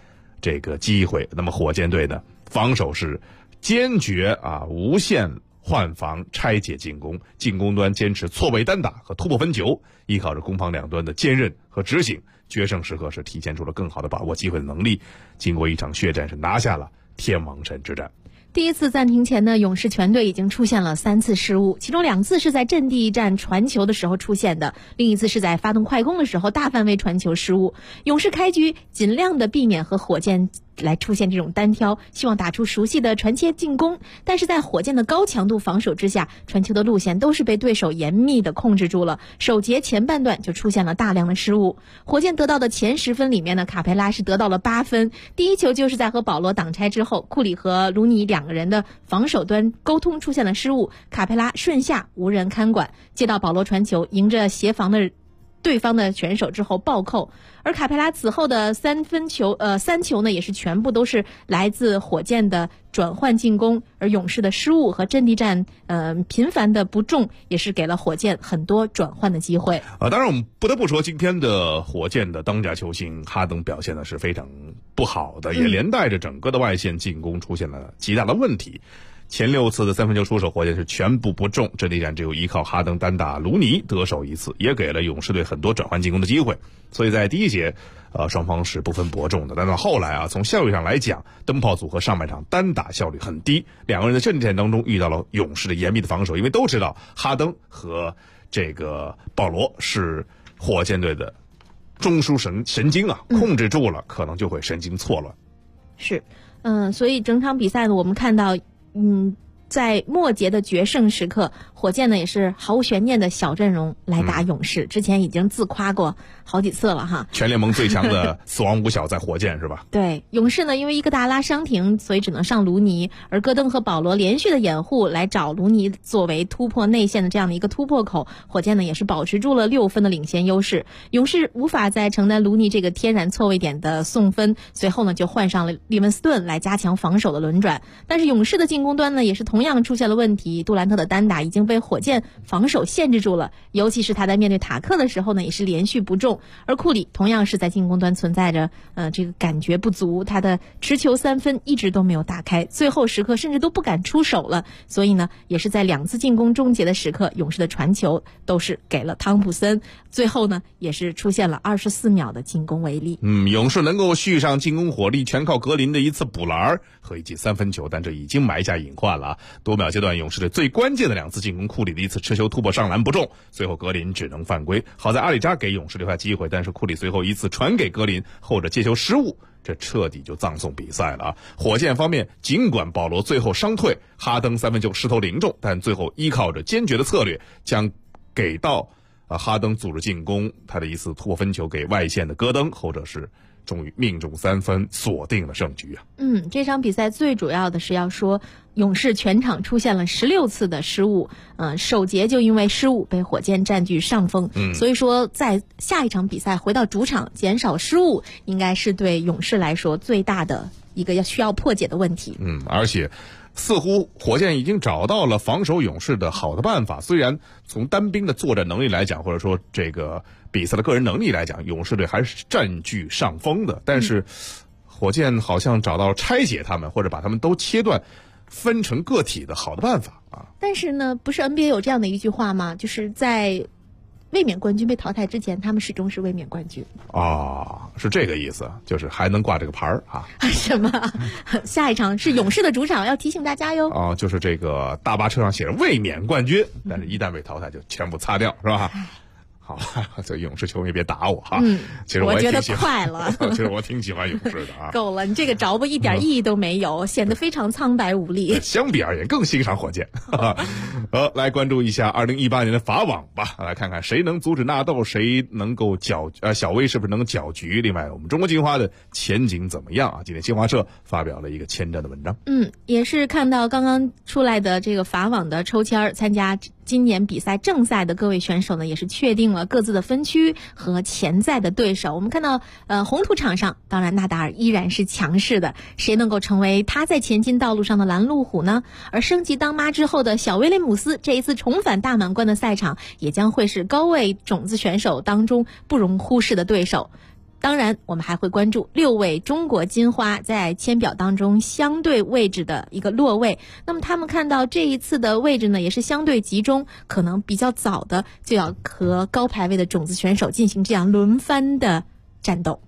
这个机会。那么火箭队呢，防守是坚决无限换防拆解进攻，进攻端坚持错位单打和突破分球，依靠着攻防两端的坚韧和执行，决胜时刻是体现出了更好的把握机会的能力。经过一场血战，是拿下了天王山之战。 第一次暂停前呢，勇士全队已经出现了3次失误，其中2次是在阵地战传球的时候出现的，另一次是在发动快攻的时候大范围传球失误。勇士开局尽量的避免和火箭来出现这种单挑，希望打出熟悉的传切进攻，但是在火箭的高强度防守之下，传球的路线都是被对手严密的控制住了，首节前半段就出现了大量的失误。火箭得到的前10分里面呢，卡佩拉是得到了8分，第一球就是在和保罗挡拆之后，库里和卢尼2个人的防守端沟通出现了失误，卡佩拉顺下无人看管，接到保罗传球，迎着协防的对方的选手之后暴扣，而卡佩拉此后的3球呢，也是全部都是来自火箭的转换进攻，而勇士的失误和阵地战频繁的不中，也是给了火箭很多转换的机会。 当然我们不得不说，今天的火箭的当家球星哈登表现的是非常不好的，也连带着整个的外线进攻出现了极大的问题。前6次的3分球出手，火箭是全部不中，阵地战只有依靠哈登单打卢尼得手1次，也给了勇士队很多转换进攻的机会。所以在第一节双方是不分伯仲的，但到后来从效率上来讲，灯泡组合上半场单打效率很低，两个人在阵地战当中遇到了勇士的严密的防守，因为都知道哈登和这个保罗是火箭队的中枢神经控制住了，可能就会神经错乱。 是，所以整场比赛呢，我们看到在末节的决胜时刻，火箭呢也是毫无悬念的小阵容来打勇士，之前已经自夸过好几次了哈。 全联盟最强的死亡五小在火箭是吧？ 对，勇士呢因为伊戈达拉伤停，所以只能上卢尼，而戈登和保罗连续的掩护来找卢尼作为突破内线的这样的一个突破口，火箭呢也是保持住了6分的领先优势。勇士无法再承担卢尼这个天然错位点的送分，随后呢就换上了利文斯顿来加强防守的轮转，但是勇士的进攻端呢也是同样出现了问题，杜兰特的单打已经被火箭防守限制住了，尤其是他在面对塔克的时候呢也是连续不中，而库里同样是在进攻端存在着这个感觉不足，他的持球3分一直都没有打开，最后时刻甚至都不敢出手了，所以呢也是在2次进攻终结的时刻，勇士的传球都是给了汤普森，最后呢也是出现了24秒的进攻违例。 勇士能够续上进攻火力全靠格林的一次补篮和一记3分球，但这已经埋下隐患了。多秒阶段勇士队最关键的2次进攻，库里的一次持球突破上篮不中，最后格林只能犯规，好在阿里扎给勇士留下机会，但是库里随后一次传给格林，后者接球失误，这彻底就葬送比赛了火箭方面，尽管保罗最后伤退，哈登3分球失投0中，但最后依靠着坚决的策略，将给到哈登组织进攻，他的一次突破分球给外线的戈登，后者是终于命中3分，锁定了胜局这场比赛最主要的是要说勇士全场出现了16次的失误，首节就因为失误被火箭占据上风，所以说在下一场比赛回到主场减少失误，应该是对勇士来说最大的一个需要破解的问题。 而且似乎火箭已经找到了防守勇士的好的办法，虽然从单兵的作战能力来讲，或者说这个比赛的个人能力来讲，勇士队还是占据上风的，但是火箭好像找到拆解他们或者把他们都切断分成个体的好的办法但是呢，不是 NBA 有这样的一句话吗？就是在卫冕冠军被淘汰之前，他们始终是卫冕冠军是这个意思，就是还能挂这个牌什么？下一场是勇士的主场，要提醒大家哟就是这个大巴车上写着卫冕冠军，但是一旦被淘汰就全部擦掉，是吧？好，这勇士球迷别打我其实我觉得也挺喜欢快了其实我挺喜欢勇士的够了，你这个着不一点意义都没有，显得非常苍白无力。 相比而言更欣赏火箭来关注一下2018年的法网吧，来看看谁能阻止纳豆，谁能够小威是不是能搅局，另外我们中国金花的前景怎么样今天新华社发表了一个前瞻的文章也是看到刚刚出来的这个法网的抽签，参加今年比赛正赛的各位选手呢，也是确定了各自的分区和潜在的对手。我们看到红土场上，当然纳达尔依然是强势的，谁能够成为他在前进道路上的拦路虎呢？而升级当妈之后的小威廉姆斯，这一次重返大满贯的赛场，也将会是高位种子选手当中不容忽视的对手。 当然，我们还会关注6位中国金花在签表当中相对位置的一个落位。那么他们看到这一次的位置呢，也是相对集中，可能比较早的就要和高排位的种子选手进行这样轮番的战斗。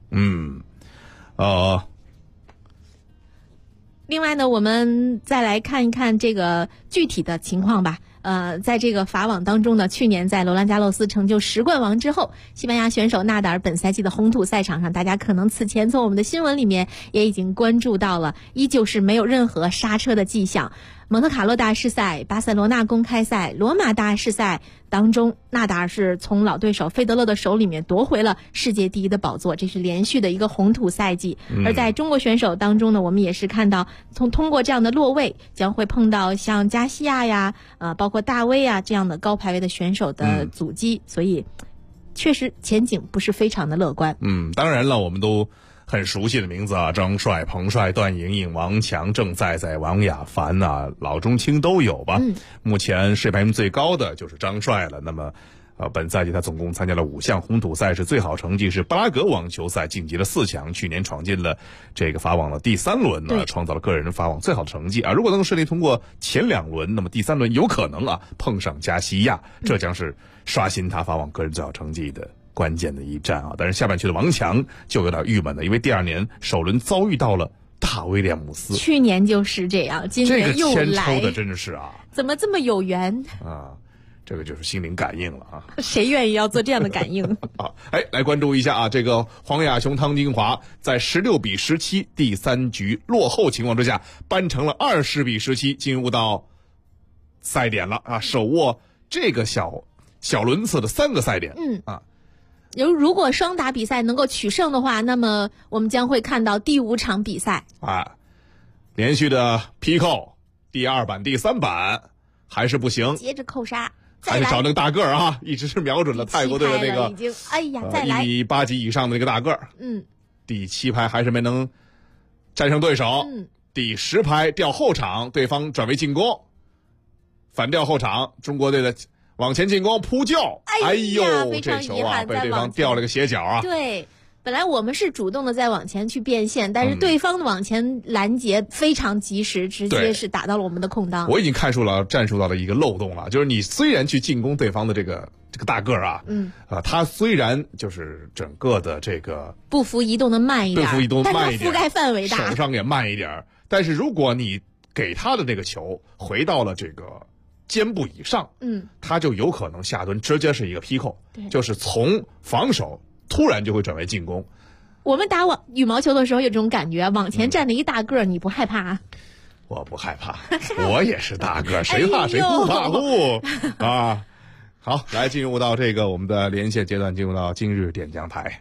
另外呢，我们再来看一看这个具体的情况吧。在这个法网当中呢，去年在罗兰加洛斯成就10冠王之后，西班牙选手纳达尔本赛季的红土赛场上，大家可能此前从我们的新闻里面也已经关注到了，依旧是没有任何刹车的迹象。蒙特卡洛大师赛、巴塞罗那公开赛、罗马大师赛当中，纳达尔是从老对手费德勒的手里面夺回了世界第一的宝座，这是连续的一个红土赛季。而在中国选手当中呢，我们也是看到通过这样的落位，将会碰到像加西亚呀、包括大威啊这样的高排位的选手的阻击，所以确实前景不是非常的乐观。 当然了，我们都很熟悉的名字啊，张帅、彭帅、段莹莹、王强、郑在在、王雅凡啊，老中青都有吧。目前世界排名最高的就是张帅了。那么本赛季他总共参加了5项红土赛事，最好成绩是布拉格网球赛晋级了4强，去年闯进了这个法网的第3轮呢，创造了个人法网最好的成绩啊。如果能够顺利通过前2轮，那么第3轮有可能碰上加西亚，这将是刷新他法网个人最好成绩的关键的一战啊。但是下半区的王强就有点郁闷了，因为第2年首轮遭遇到了大威廉姆斯。 去年就是这样，今年又来， 这个签抽的真的是怎么这么有缘啊？这个就是心灵感应了啊！ 谁愿意要做这样的感应来关注一下这个黄雅雄、汤金华在16比17第3局落后情况之下，扳成了20比17，进入到赛点了手握这个小轮次的3个赛点。 如果双打比赛能够取胜的话，那么我们将会看到第5场比赛连续的劈扣，第2板、第3板还是不行， 接着扣杀。 还是找那个大个儿一直是瞄准了泰国队的那个再来 1米8几以上的那个大个儿。第7拍还是没能战胜对手。第10拍掉后场，对方转为进攻，反掉后场，中国队的往前进攻扑救。这球被对方掉了个斜角对。本来我们是主动的在往前去变线，但是对方的往前拦截非常及时，直接是打到了我们的空当。 我已经看出了战术到了一个漏洞了，就是你虽然去进攻对方的这个大个儿他虽然就是整个的这个步幅移动的慢一点，但他覆盖范围大， 手上也慢一点。但是如果你给他的这个球回到了这个肩部以上，他就有可能下蹲直接是一个劈扣，就是从防守突然就会转为进攻。 我们打羽毛球的时候有这种感觉，往前站了一大个，你不害怕？ 我不害怕，我也是大个，谁怕谁不怕不好，来进入到这个我们的连线阶段，进入到今日点将台。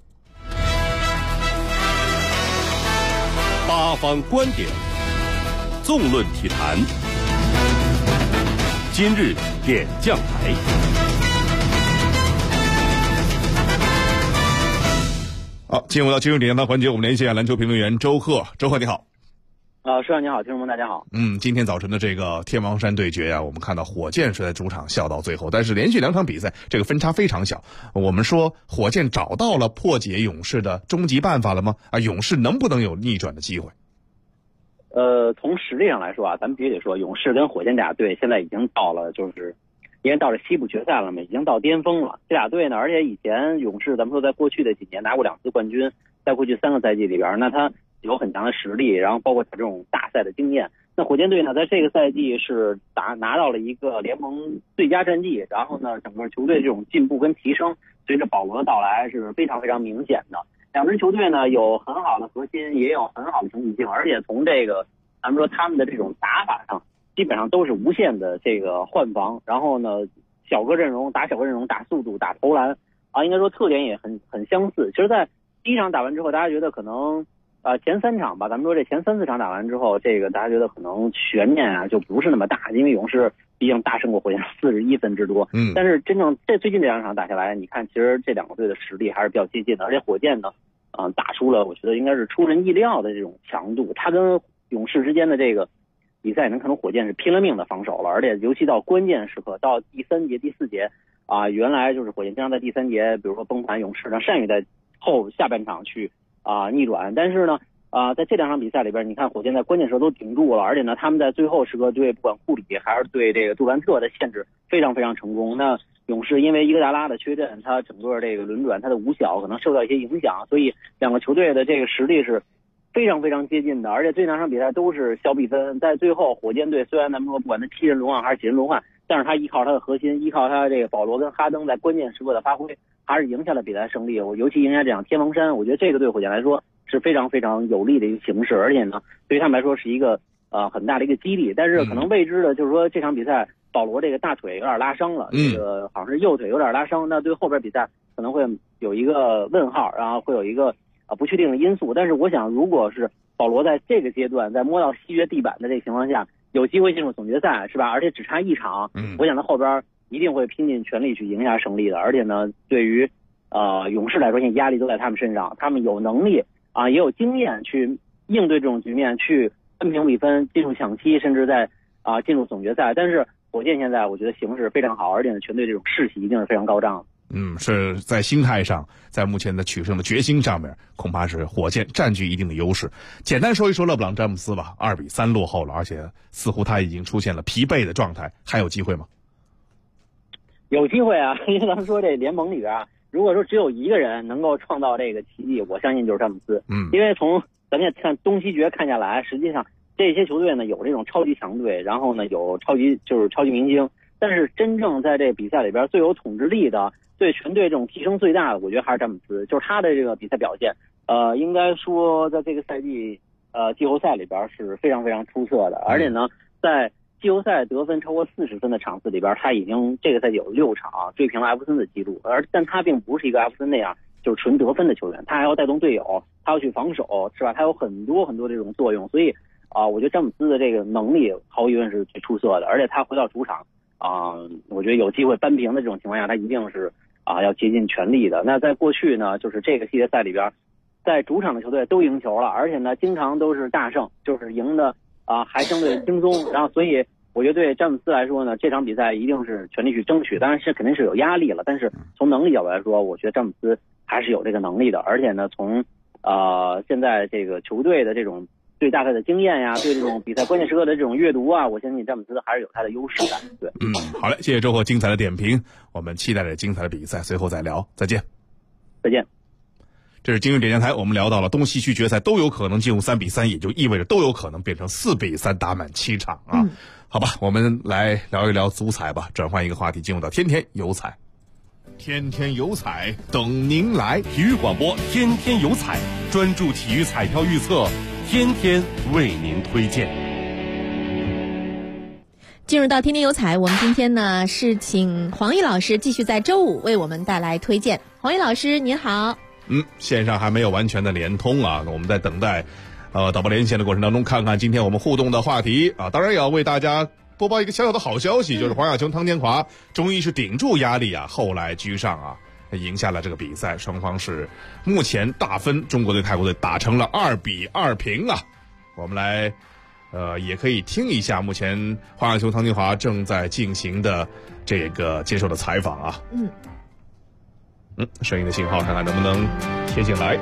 八方观点，纵论体坛，今日点将台。 好，进入到今日点将台环节，我们连线篮球评论员周贺。周贺你好。 施长你好，听众们大家好。 今天早晨的这个天王山对决我们看到火箭是在主场笑到最后，但是连续2场比赛这个分差非常小。我们说火箭找到了破解勇士的终极办法了吗？勇士能不能有逆转的机会？ 从实力上来说咱们必须得说，勇士跟火箭这俩队现在已经到了因为到了西部决赛了嘛，已经到巅峰了。这俩队呢，而且以前勇士咱们说在过去的几年拿过2次冠军，在过去3个赛季里边，那他有很强的实力，然后包括他这种大赛的经验。那火箭队呢，在这个赛季是拿到了一个联盟最佳战绩，然后呢，整个球队这种进步跟提升，随着保罗的到来是非常非常明显的。2支球队呢有很好的核心，也有很好的整体性，而且从这个咱们说他们的这种打法上，基本上都是无限的这个换防，然后呢，小个阵容打小个阵容，打速度，打投篮应该说特点也很相似。其实，在第1场打完之后，大家觉得可能前3场吧，咱们说这前3、4场打完之后，这个大家觉得可能悬念就不是那么大，因为勇士毕竟大胜过火箭41分之多。但是真正最近这2场打下来，你看其实这2个队的实力还是比较接近的，而且火箭呢，打出了我觉得应该是出人意料的这种强度。他跟勇士之间的这个比赛能看出火箭是拼了命的防守了，而且尤其到关键时刻，到第3节、第4节原来就是火箭经常在第3节，比如说崩盘勇士，让善于在下半场去逆转。但是呢在这2场比赛里边，你看火箭在关键时候都顶住了，而且呢他们在最后时刻对不管库里还是对这个杜兰特的限制非常非常成功。那勇士因为伊戈达拉的缺阵，他整个这个轮转他的五小可能受到一些影响，所以两个球队的这个实力是非常非常接近的，而且这2场比赛都是小比分。在最后火箭队虽然咱们说不管他7人轮换还是几人轮换，但是他依靠他的核心，依靠他这个保罗跟哈登在关键时刻的发挥，还是赢下了比赛胜利。我尤其赢下这场天王山，我觉得这个对火箭来说是非常非常有利的一个形势，而且呢对于他们来说是一个很大的一个激励。但是可能未知的就是说这场比赛保罗这个大腿有点拉伤了，这个好像是右腿有点拉伤，那对后边比赛可能会有一个问号，然后会有一个不确定的因素。但是我想如果是保罗在这个阶段在摸到西决地板的这个情况下有机会进入总决赛，是吧？而且只差1场，我想他后边一定会拼尽全力去赢下胜利的。而且呢对于勇士来说，现在压力都在他们身上，他们有能力也有经验去应对这种局面，去扳平比分进入抢七，甚至在进入总决赛。但是火箭现在我觉得形势非常好，而且呢全队这种士气一定是非常高涨的。 是在心态上，在目前的取胜的决心上面，恐怕是火箭占据一定的优势。简单说一说勒布朗詹姆斯吧，2-3落后了，而且似乎他已经出现了疲惫的状态，还有机会吗？ 有机会啊，因为咱们说这联盟里边如果说只有一个人能够创造这个奇迹，我相信就是詹姆斯。因为从咱们看东西决看下来，实际上这些球队呢有这种超级强队，然后呢有超级明星，但是真正在这比赛里边最有统治力的，对全队这种提升最大的，我觉得还是詹姆斯，就是他的这个比赛表现，应该说在这个赛季季后赛里边是非常非常出色的，而且呢在季后赛得分超过40分的场次里边，他已经这个赛季有6场追平了艾弗森的记录，但他并不是一个艾弗森那样就是纯得分的球员，他还要带动队友，他要去防守，是吧？他有很多很多这种作用，所以我觉得詹姆斯的这个能力毫无疑问是最出色的，而且他回到主场我觉得有机会扳平的这种情况下，他一定是要竭尽全力的。那在过去呢，就是这个系列赛里边，在主场的球队都赢球了，而且呢经常都是大胜，就是赢的还相对轻松，然后所以我觉得对詹姆斯来说呢，这场比赛一定是全力去争取，当然是肯定是有压力了，但是从能力角度来说，我觉得詹姆斯还是有这个能力的，而且呢从现在这个球队的这种对大赛的经验呀，对这种比赛关键时刻的这种阅读我相信詹姆斯还是有他的优势的。对， 好嘞，谢谢周霍精彩的点评，我们期待着精彩的比赛，随后再聊，再见。 再见。 这是今日点将台，我们聊到了东西区决赛都有可能进入3-3，也就意味着都有可能变成4-3打满7场好吧，我们来聊一聊足彩吧，转换一个话题，进入到天天有彩。天天有彩等您来， 体育广播天天有彩，专注体育彩票预测，天天为您推荐。 进入到天天有彩，我们今天呢是请黄奕老师继续在周五为我们带来推荐。黄奕老师您好。 线上还没有完全的连通那我们在等待导播连线的过程当中，看看今天我们互动的话题当然也要为大家播报一个小小的好消息，就是黄雅琼、汤天华终于是顶住压力后来居上赢下了这个比赛，双方是目前大分中国队泰国队打成了2-2平我们来也可以听一下目前黄雅琼、汤天华正在进行的这个接受的采访声音的信号看看能不能贴进来，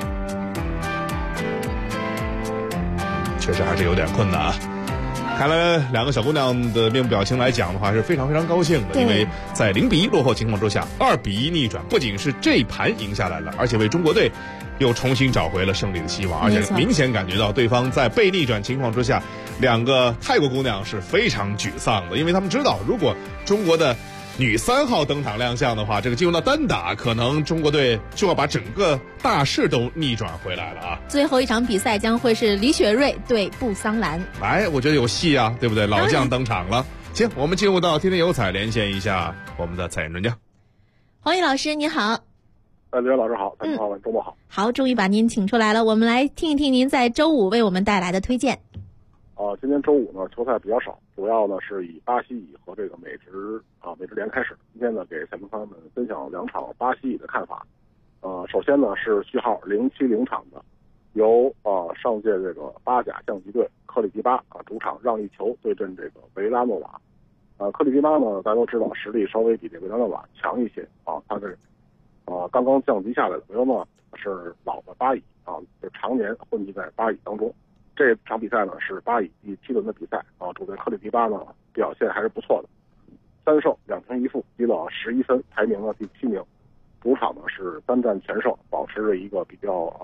确实还是有点困难看来两个小姑娘的面部表情来讲的话是非常非常高兴的，因为在0-1落后情况之下2-1逆转，不仅是这盘赢下来了，而且为中国队又重新找回了胜利的希望，而且明显感觉到对方在被逆转情况之下，两个泰国姑娘是非常沮丧的，因为他们知道如果中国的女3号登场亮相的话，这个进入到单打，可能中国队就要把整个大势都逆转回来了最后一场比赛将会是李雪芮对布桑兰。 我觉得有戏对不对？老将登场了。行，我们进入到天天有彩，连线一下我们的彩人专家黄奕老师，你好。 李老师好，大家好，周末好。 好，终于把您请出来了，我们来听一听您在周五为我们带来的推荐。 今天周五呢，球赛比较少，主要呢是以巴西乙和这个美职联开始。今天呢，给赛评朋友们分享2场巴西乙的看法。首先呢是序号070场的，由上届这个巴甲象棋队克里吉巴主场让一球对阵这个维拉诺瓦。克里吉巴呢，大家都知道实力稍微比这个维拉诺瓦强一些他是刚刚降级下来的。维拉诺瓦是老的巴以啊，就常年混迹在巴以当中。这场比赛呢是巴以第7轮的比赛啊，主队克里迪巴呢表现还是不错的，3胜2平1负，积了11分，排名呢第7名。主场呢是3战全胜，保持着一个比较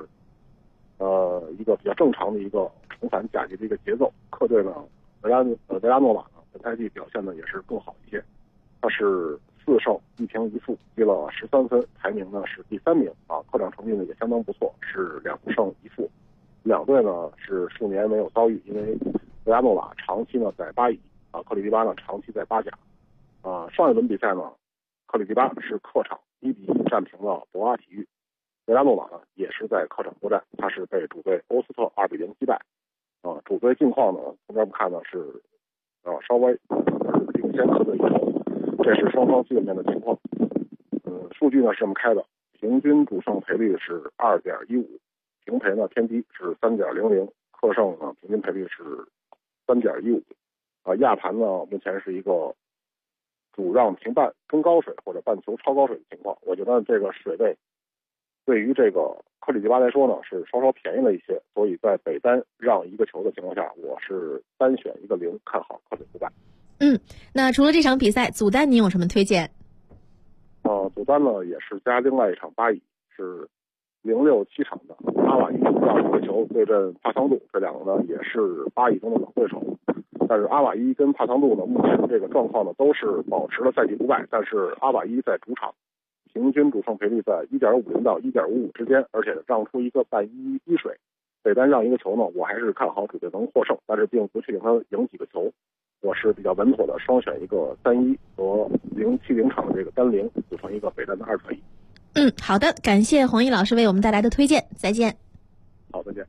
一个比较正常的一个重返甲级的一个节奏。客队呢维拉诺瓦呢本赛季表现呢也是更好一些，他是4胜1平1负，积了13分，排名呢是第3名啊，客场成绩呢也相当不错，是2胜1负。两队呢是数年没有遭遇，因为维拉诺瓦长期呢在巴以啊，克里迪巴呢长期在巴甲啊。上一轮比赛呢，克里迪巴是客场1比1战平了博阿体育，维拉诺瓦呢也是在客场作战，他是被主队欧斯特2比0击败啊。主队近况呢，从这儿看呢是稍微领先客队1筹，这是双方基本面的情况。数据呢是这么开的，平均主胜赔率是 2.15， 平赔呢偏低是 3.00， 客胜呢平均赔率是 3.15。亚盘呢目前是一个主让平半中高水或者半球超高水的情况，我觉得这个水位对于这个克里迪巴来说呢是稍稍便宜了一些，所以在北单让1个球的情况下，我是单选1个0，看好客队不败。 那除了这场比赛，组单您有什么推荐？ 组单呢也是加另外一场巴以，是067场的阿瓦伊让1个球对阵帕桑杜，这两个呢也是巴以中的老对手。但是阿瓦伊跟帕桑杜呢目前这个状况呢都是保持了赛季不败，但是阿瓦伊在主场平均主胜赔率在 1.50 到 1.55 之间，而且让出一个半一滴水。北单让1个球呢，我还是看好主队能获胜，但是并不确定他赢几个球。我是比较稳妥的双选一个3-1和070场的这个单0，组成一个北单的2传1。 好的，感谢黄奕老师为我们带来的推荐，再见。 好，再见。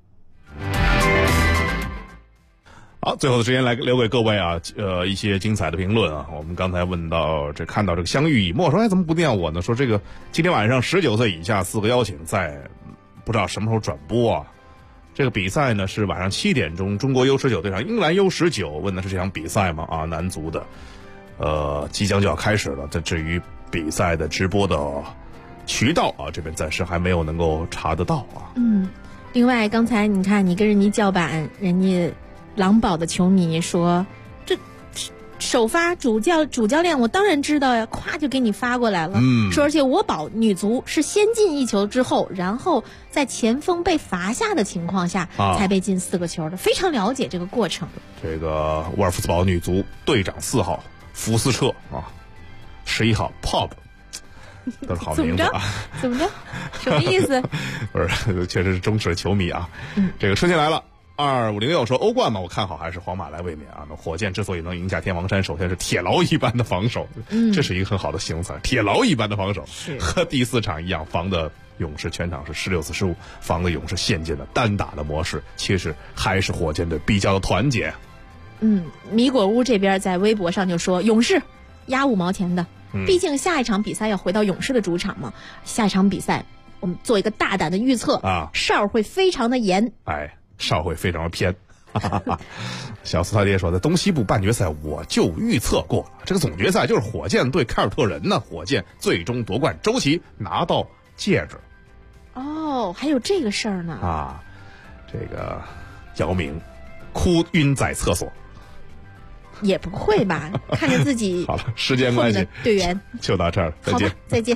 好，最后的时间来留给各位啊，一些精彩的评论啊。我们刚才看到这个相遇以沫，说怎么不念我呢？说这个今天晚上19岁以下4个邀请在不知道什么时候转播啊。这个比赛呢是晚上7点钟，中国 U19 对上英格兰 U19， 问的是这场比赛吗？啊，男足的，即将就要开始了。这至于比赛的直播的渠道啊，这边暂时还没有能够查得到啊。 另外刚才你看你跟人家叫板，人家狼堡的球迷说这首发主教练我当然知道呀，咵就给你发过来了。说而且我保女足是先进1球之后，然后在前锋被罚下的情况下才被进4个球的，非常了解这个过程。这个沃尔夫斯堡女足队长4号福斯彻啊，11号 Pop， 都是好名字啊。 怎么着？什么意思？ 不是，确实是忠实的球迷啊。这个车先来了。2506说欧冠嘛，我看好还是皇马来卫冕啊。那火箭之所以能赢下天王山，首先是铁牢一般的防守，这是一个很好的形容词。铁牢一般的防守，和第4场一样，防的勇士全场是16-15，防的勇士陷进了单打的模式。其实还是火箭队比较的团结。米果屋这边在微博上就说勇士压5毛钱的，毕竟下一场比赛要回到勇士的主场嘛。下一场比赛我们做一个大胆的预测啊，哨会非常的严。哨会非常的偏。小斯他爹说，在东西部半决赛我就预测过了，这个总决赛就是火箭对凯尔特人呢，火箭最终夺冠，周琦拿到戒指。还有这个事儿呢这个姚明哭晕在厕所。也不会吧，看着自己好了，时间关系队员就到这儿，再见。再见。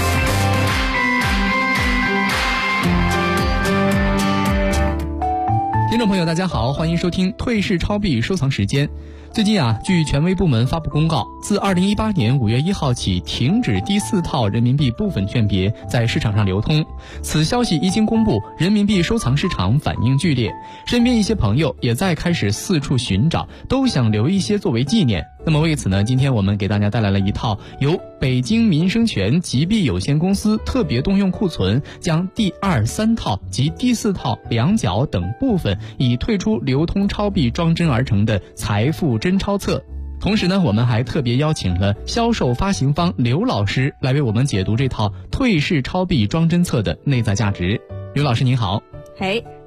听众朋友大家好，欢迎收听退市超币收藏时间。最近据权威部门发布公告，自2018年5月1号起停止第4套人民币部分券别在市场上流通。此消息一经公布，人民币收藏市场反应剧烈，身边一些朋友也在开始四处寻找，都想留一些作为纪念。那么为此呢，今天我们给大家带来了一套由北京民生权集币有限公司特别动用库存，将第2、3套及第4套两角等部分已退出流通钞币装帧而成的财富真钞册。同时呢，我们还特别邀请了销售发行方刘老师来为我们解读这套退市钞币装帧册的内在价值。刘老师您好。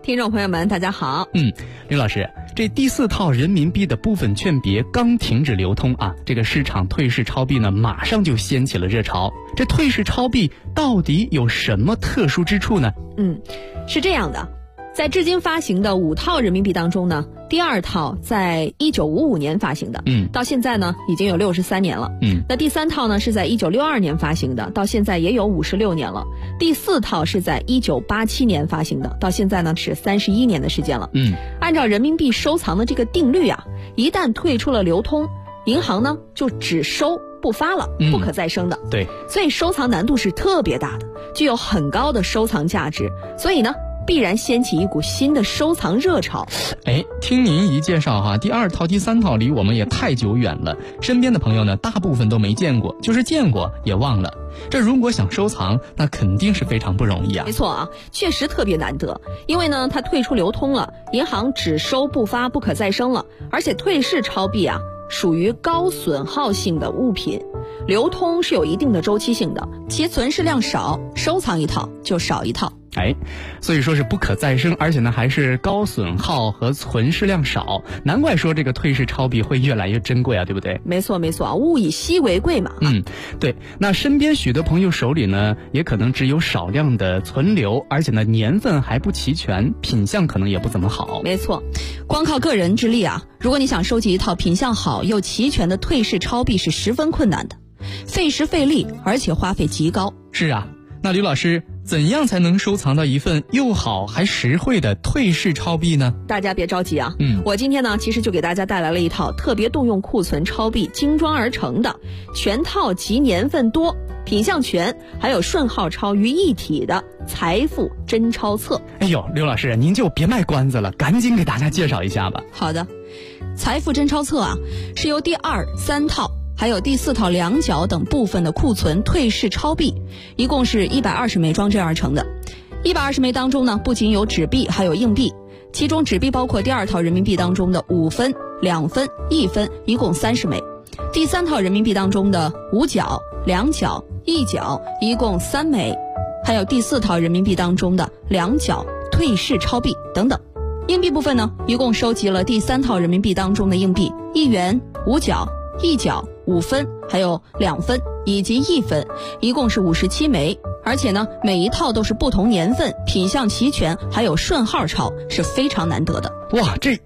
听众朋友们，大家好。 刘老师，这第4套人民币的部分券别刚停止流通啊，这个市场退市超币呢，马上就掀起了热潮。这退市超币到底有什么特殊之处呢？ 是这样的，在至今发行的5套人民币当中呢，第2套在1955年发行的，到现在呢已经有63年了。那第3套呢是在1962年发行的，到现在也有56年了。第4套是在1987年发行的，到现在呢是31年的时间了。按照人民币收藏的这个定律啊，一旦退出了流通，银行呢就只收不发了，不可再生的。 对， 所以收藏难度是特别大的，具有很高的收藏价值。所以呢，必然掀起一股新的收藏热潮。 听您一介绍哈，第2套、第3套离我们也太久远了，身边的朋友呢，大部分都没见过，就是见过也忘了。这如果想收藏，那肯定是非常不容易啊。 没错啊，确实特别难得，因为呢，它退出流通了，银行只收不发，不可再生了，而且退市超币啊，属于高损耗性的物品，流通是有一定的周期性的，其存世量少，收藏一套就少一套。 所以说是不可再生，而且呢还是高损耗和存世量少，难怪说这个退市超币会越来越珍贵啊，对不对？ 没错啊，物以稀为贵嘛。 对。那身边许多朋友手里呢，也可能只有少量的存留，而且呢年份还不齐全，品相可能也不怎么好。 没错，光靠个人之力啊，如果你想收集一套品相好又齐全的退市超币是十分困难的，费时费力，而且花费极高。 是啊，那刘老师，怎样才能收藏到一份又好还实惠的退市超币呢？ 大家别着急啊，我今天呢其实就给大家带来了一套特别动用库存超币精装而成的全套集年份多、品相全还有顺号超于一体的财富真钞册。 刘老师，您就别卖关子了，赶紧给大家介绍一下吧。 好的，财富真钞册啊，是由第2、3套还有第4套两角等部分的库存退市超币，一共是120枚装帧而成的。120枚当中呢，不仅有纸币，还有硬币，其中纸币包括第2套人民币当中的5分、2分、1分，一共30枚；第3套人民币当中的5角、2角、1角，一共3枚；还有第4套人民币当中的2角退市超币等等。硬币部分呢，一共收集了第3套人民币当中的硬币1元、5角、1角、5分，还有2分以及1分，一共是57枚。而且呢，每一套都是不同年份、品相齐全，还有顺号钞，是非常难得的。 哇，这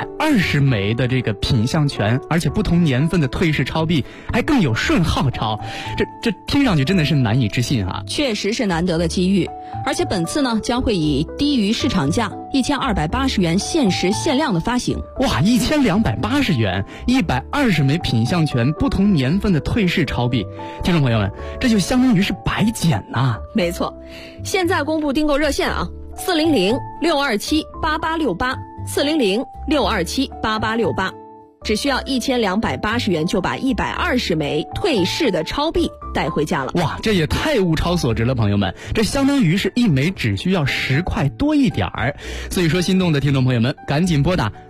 120枚的这个品相全，而且不同年份的退市超币，还更有顺号钞，这听上去真的是难以置信啊！ 确实是难得的机遇，而且本次呢将会以低于市场价1280元限时限量的发行。 哇，1280元，120枚品相全、不同年份的退市超币，听众朋友们，这就相当于是白捡呐！ 没错，现在公布订购热线啊，400-627-8868，400-627-8868，只需要1280元就把120枚退市的超币带回家了。 哇，这也太物超所值了，朋友们，这相当于是一枚只需要10块多一点儿。所以说，心动的听众朋友们，赶紧拨打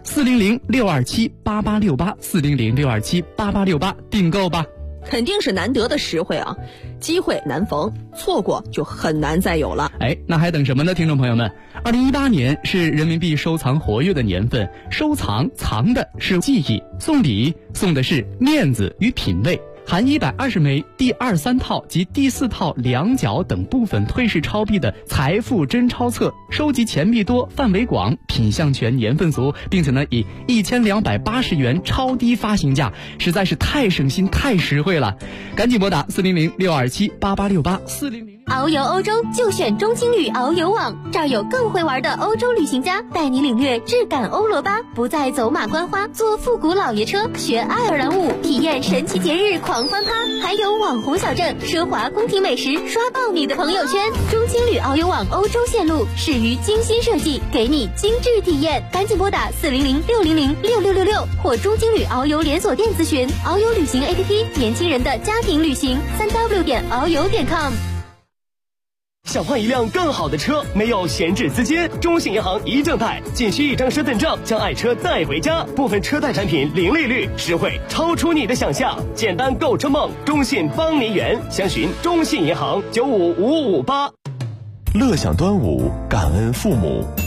400-627-8868，400-627-8868订购吧。 肯定是难得的实惠啊，机会难逢，错过就很难再有了。 那还等什么呢，听众朋友们？2018年是人民币收藏活跃的年份，收藏藏的是记忆，送礼送的是面子与品味。含120枚第2、3套及第4套两角等部分退市超币的财富真钞册，收集钱币多、范围广、品相全、年份足，并且呢以1280元超低发行价，实在是太省心、太实惠了。赶紧拨打400-627-8868，400。 遨游欧洲就选中青旅遨游网，这儿有更会玩的欧洲旅行家，带你领略质感欧罗巴，不再走马观花，坐复古老爷车，学爱尔兰舞，体验神奇节日狂欢趴，还有网红小镇、奢华宫廷美食，刷爆你的朋友圈。中青旅遨游网欧洲线路始于精心设计，给你精致体验。赶紧拨打400-600-6666或中青旅遨游连锁店咨询。遨游旅行 APP， 年轻人的家庭旅行，3w.遨游.com。 想换一辆更好的车，没有闲置资金，中信银行一证贷，仅需1张身份证，将爱车带回家。部分车贷产品零利率，实惠超出你的想象。简单购车梦，中信帮您圆。详询中信银行955558。 乐享端午，感恩父母。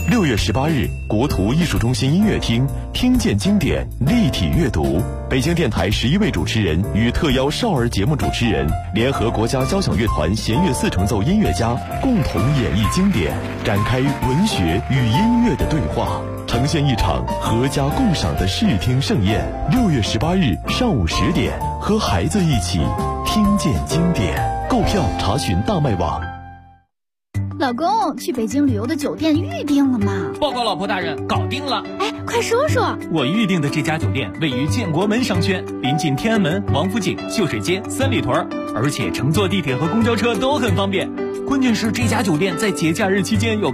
6月18日，国图艺术中心音乐厅听见经典立体阅读，北京电台11位主持人与特邀少儿节目主持人联合国家交响乐团弦乐4重奏音乐家共同演绎经典，展开文学与音乐的对话，呈现一场合家共赏的视听盛宴。6月18日上午10点，和孩子一起听见经典。购票查询大麦网。 老公，去北京旅游的酒店预定了吗？ 报告老婆大人，搞定了。 哎，快说说。 我预定的这家酒店位于建国门商圈，临近天安门、王府井、秀水街、三里屯，而且乘坐地铁和公交车都很方便。关键是这家酒店在节假日期间有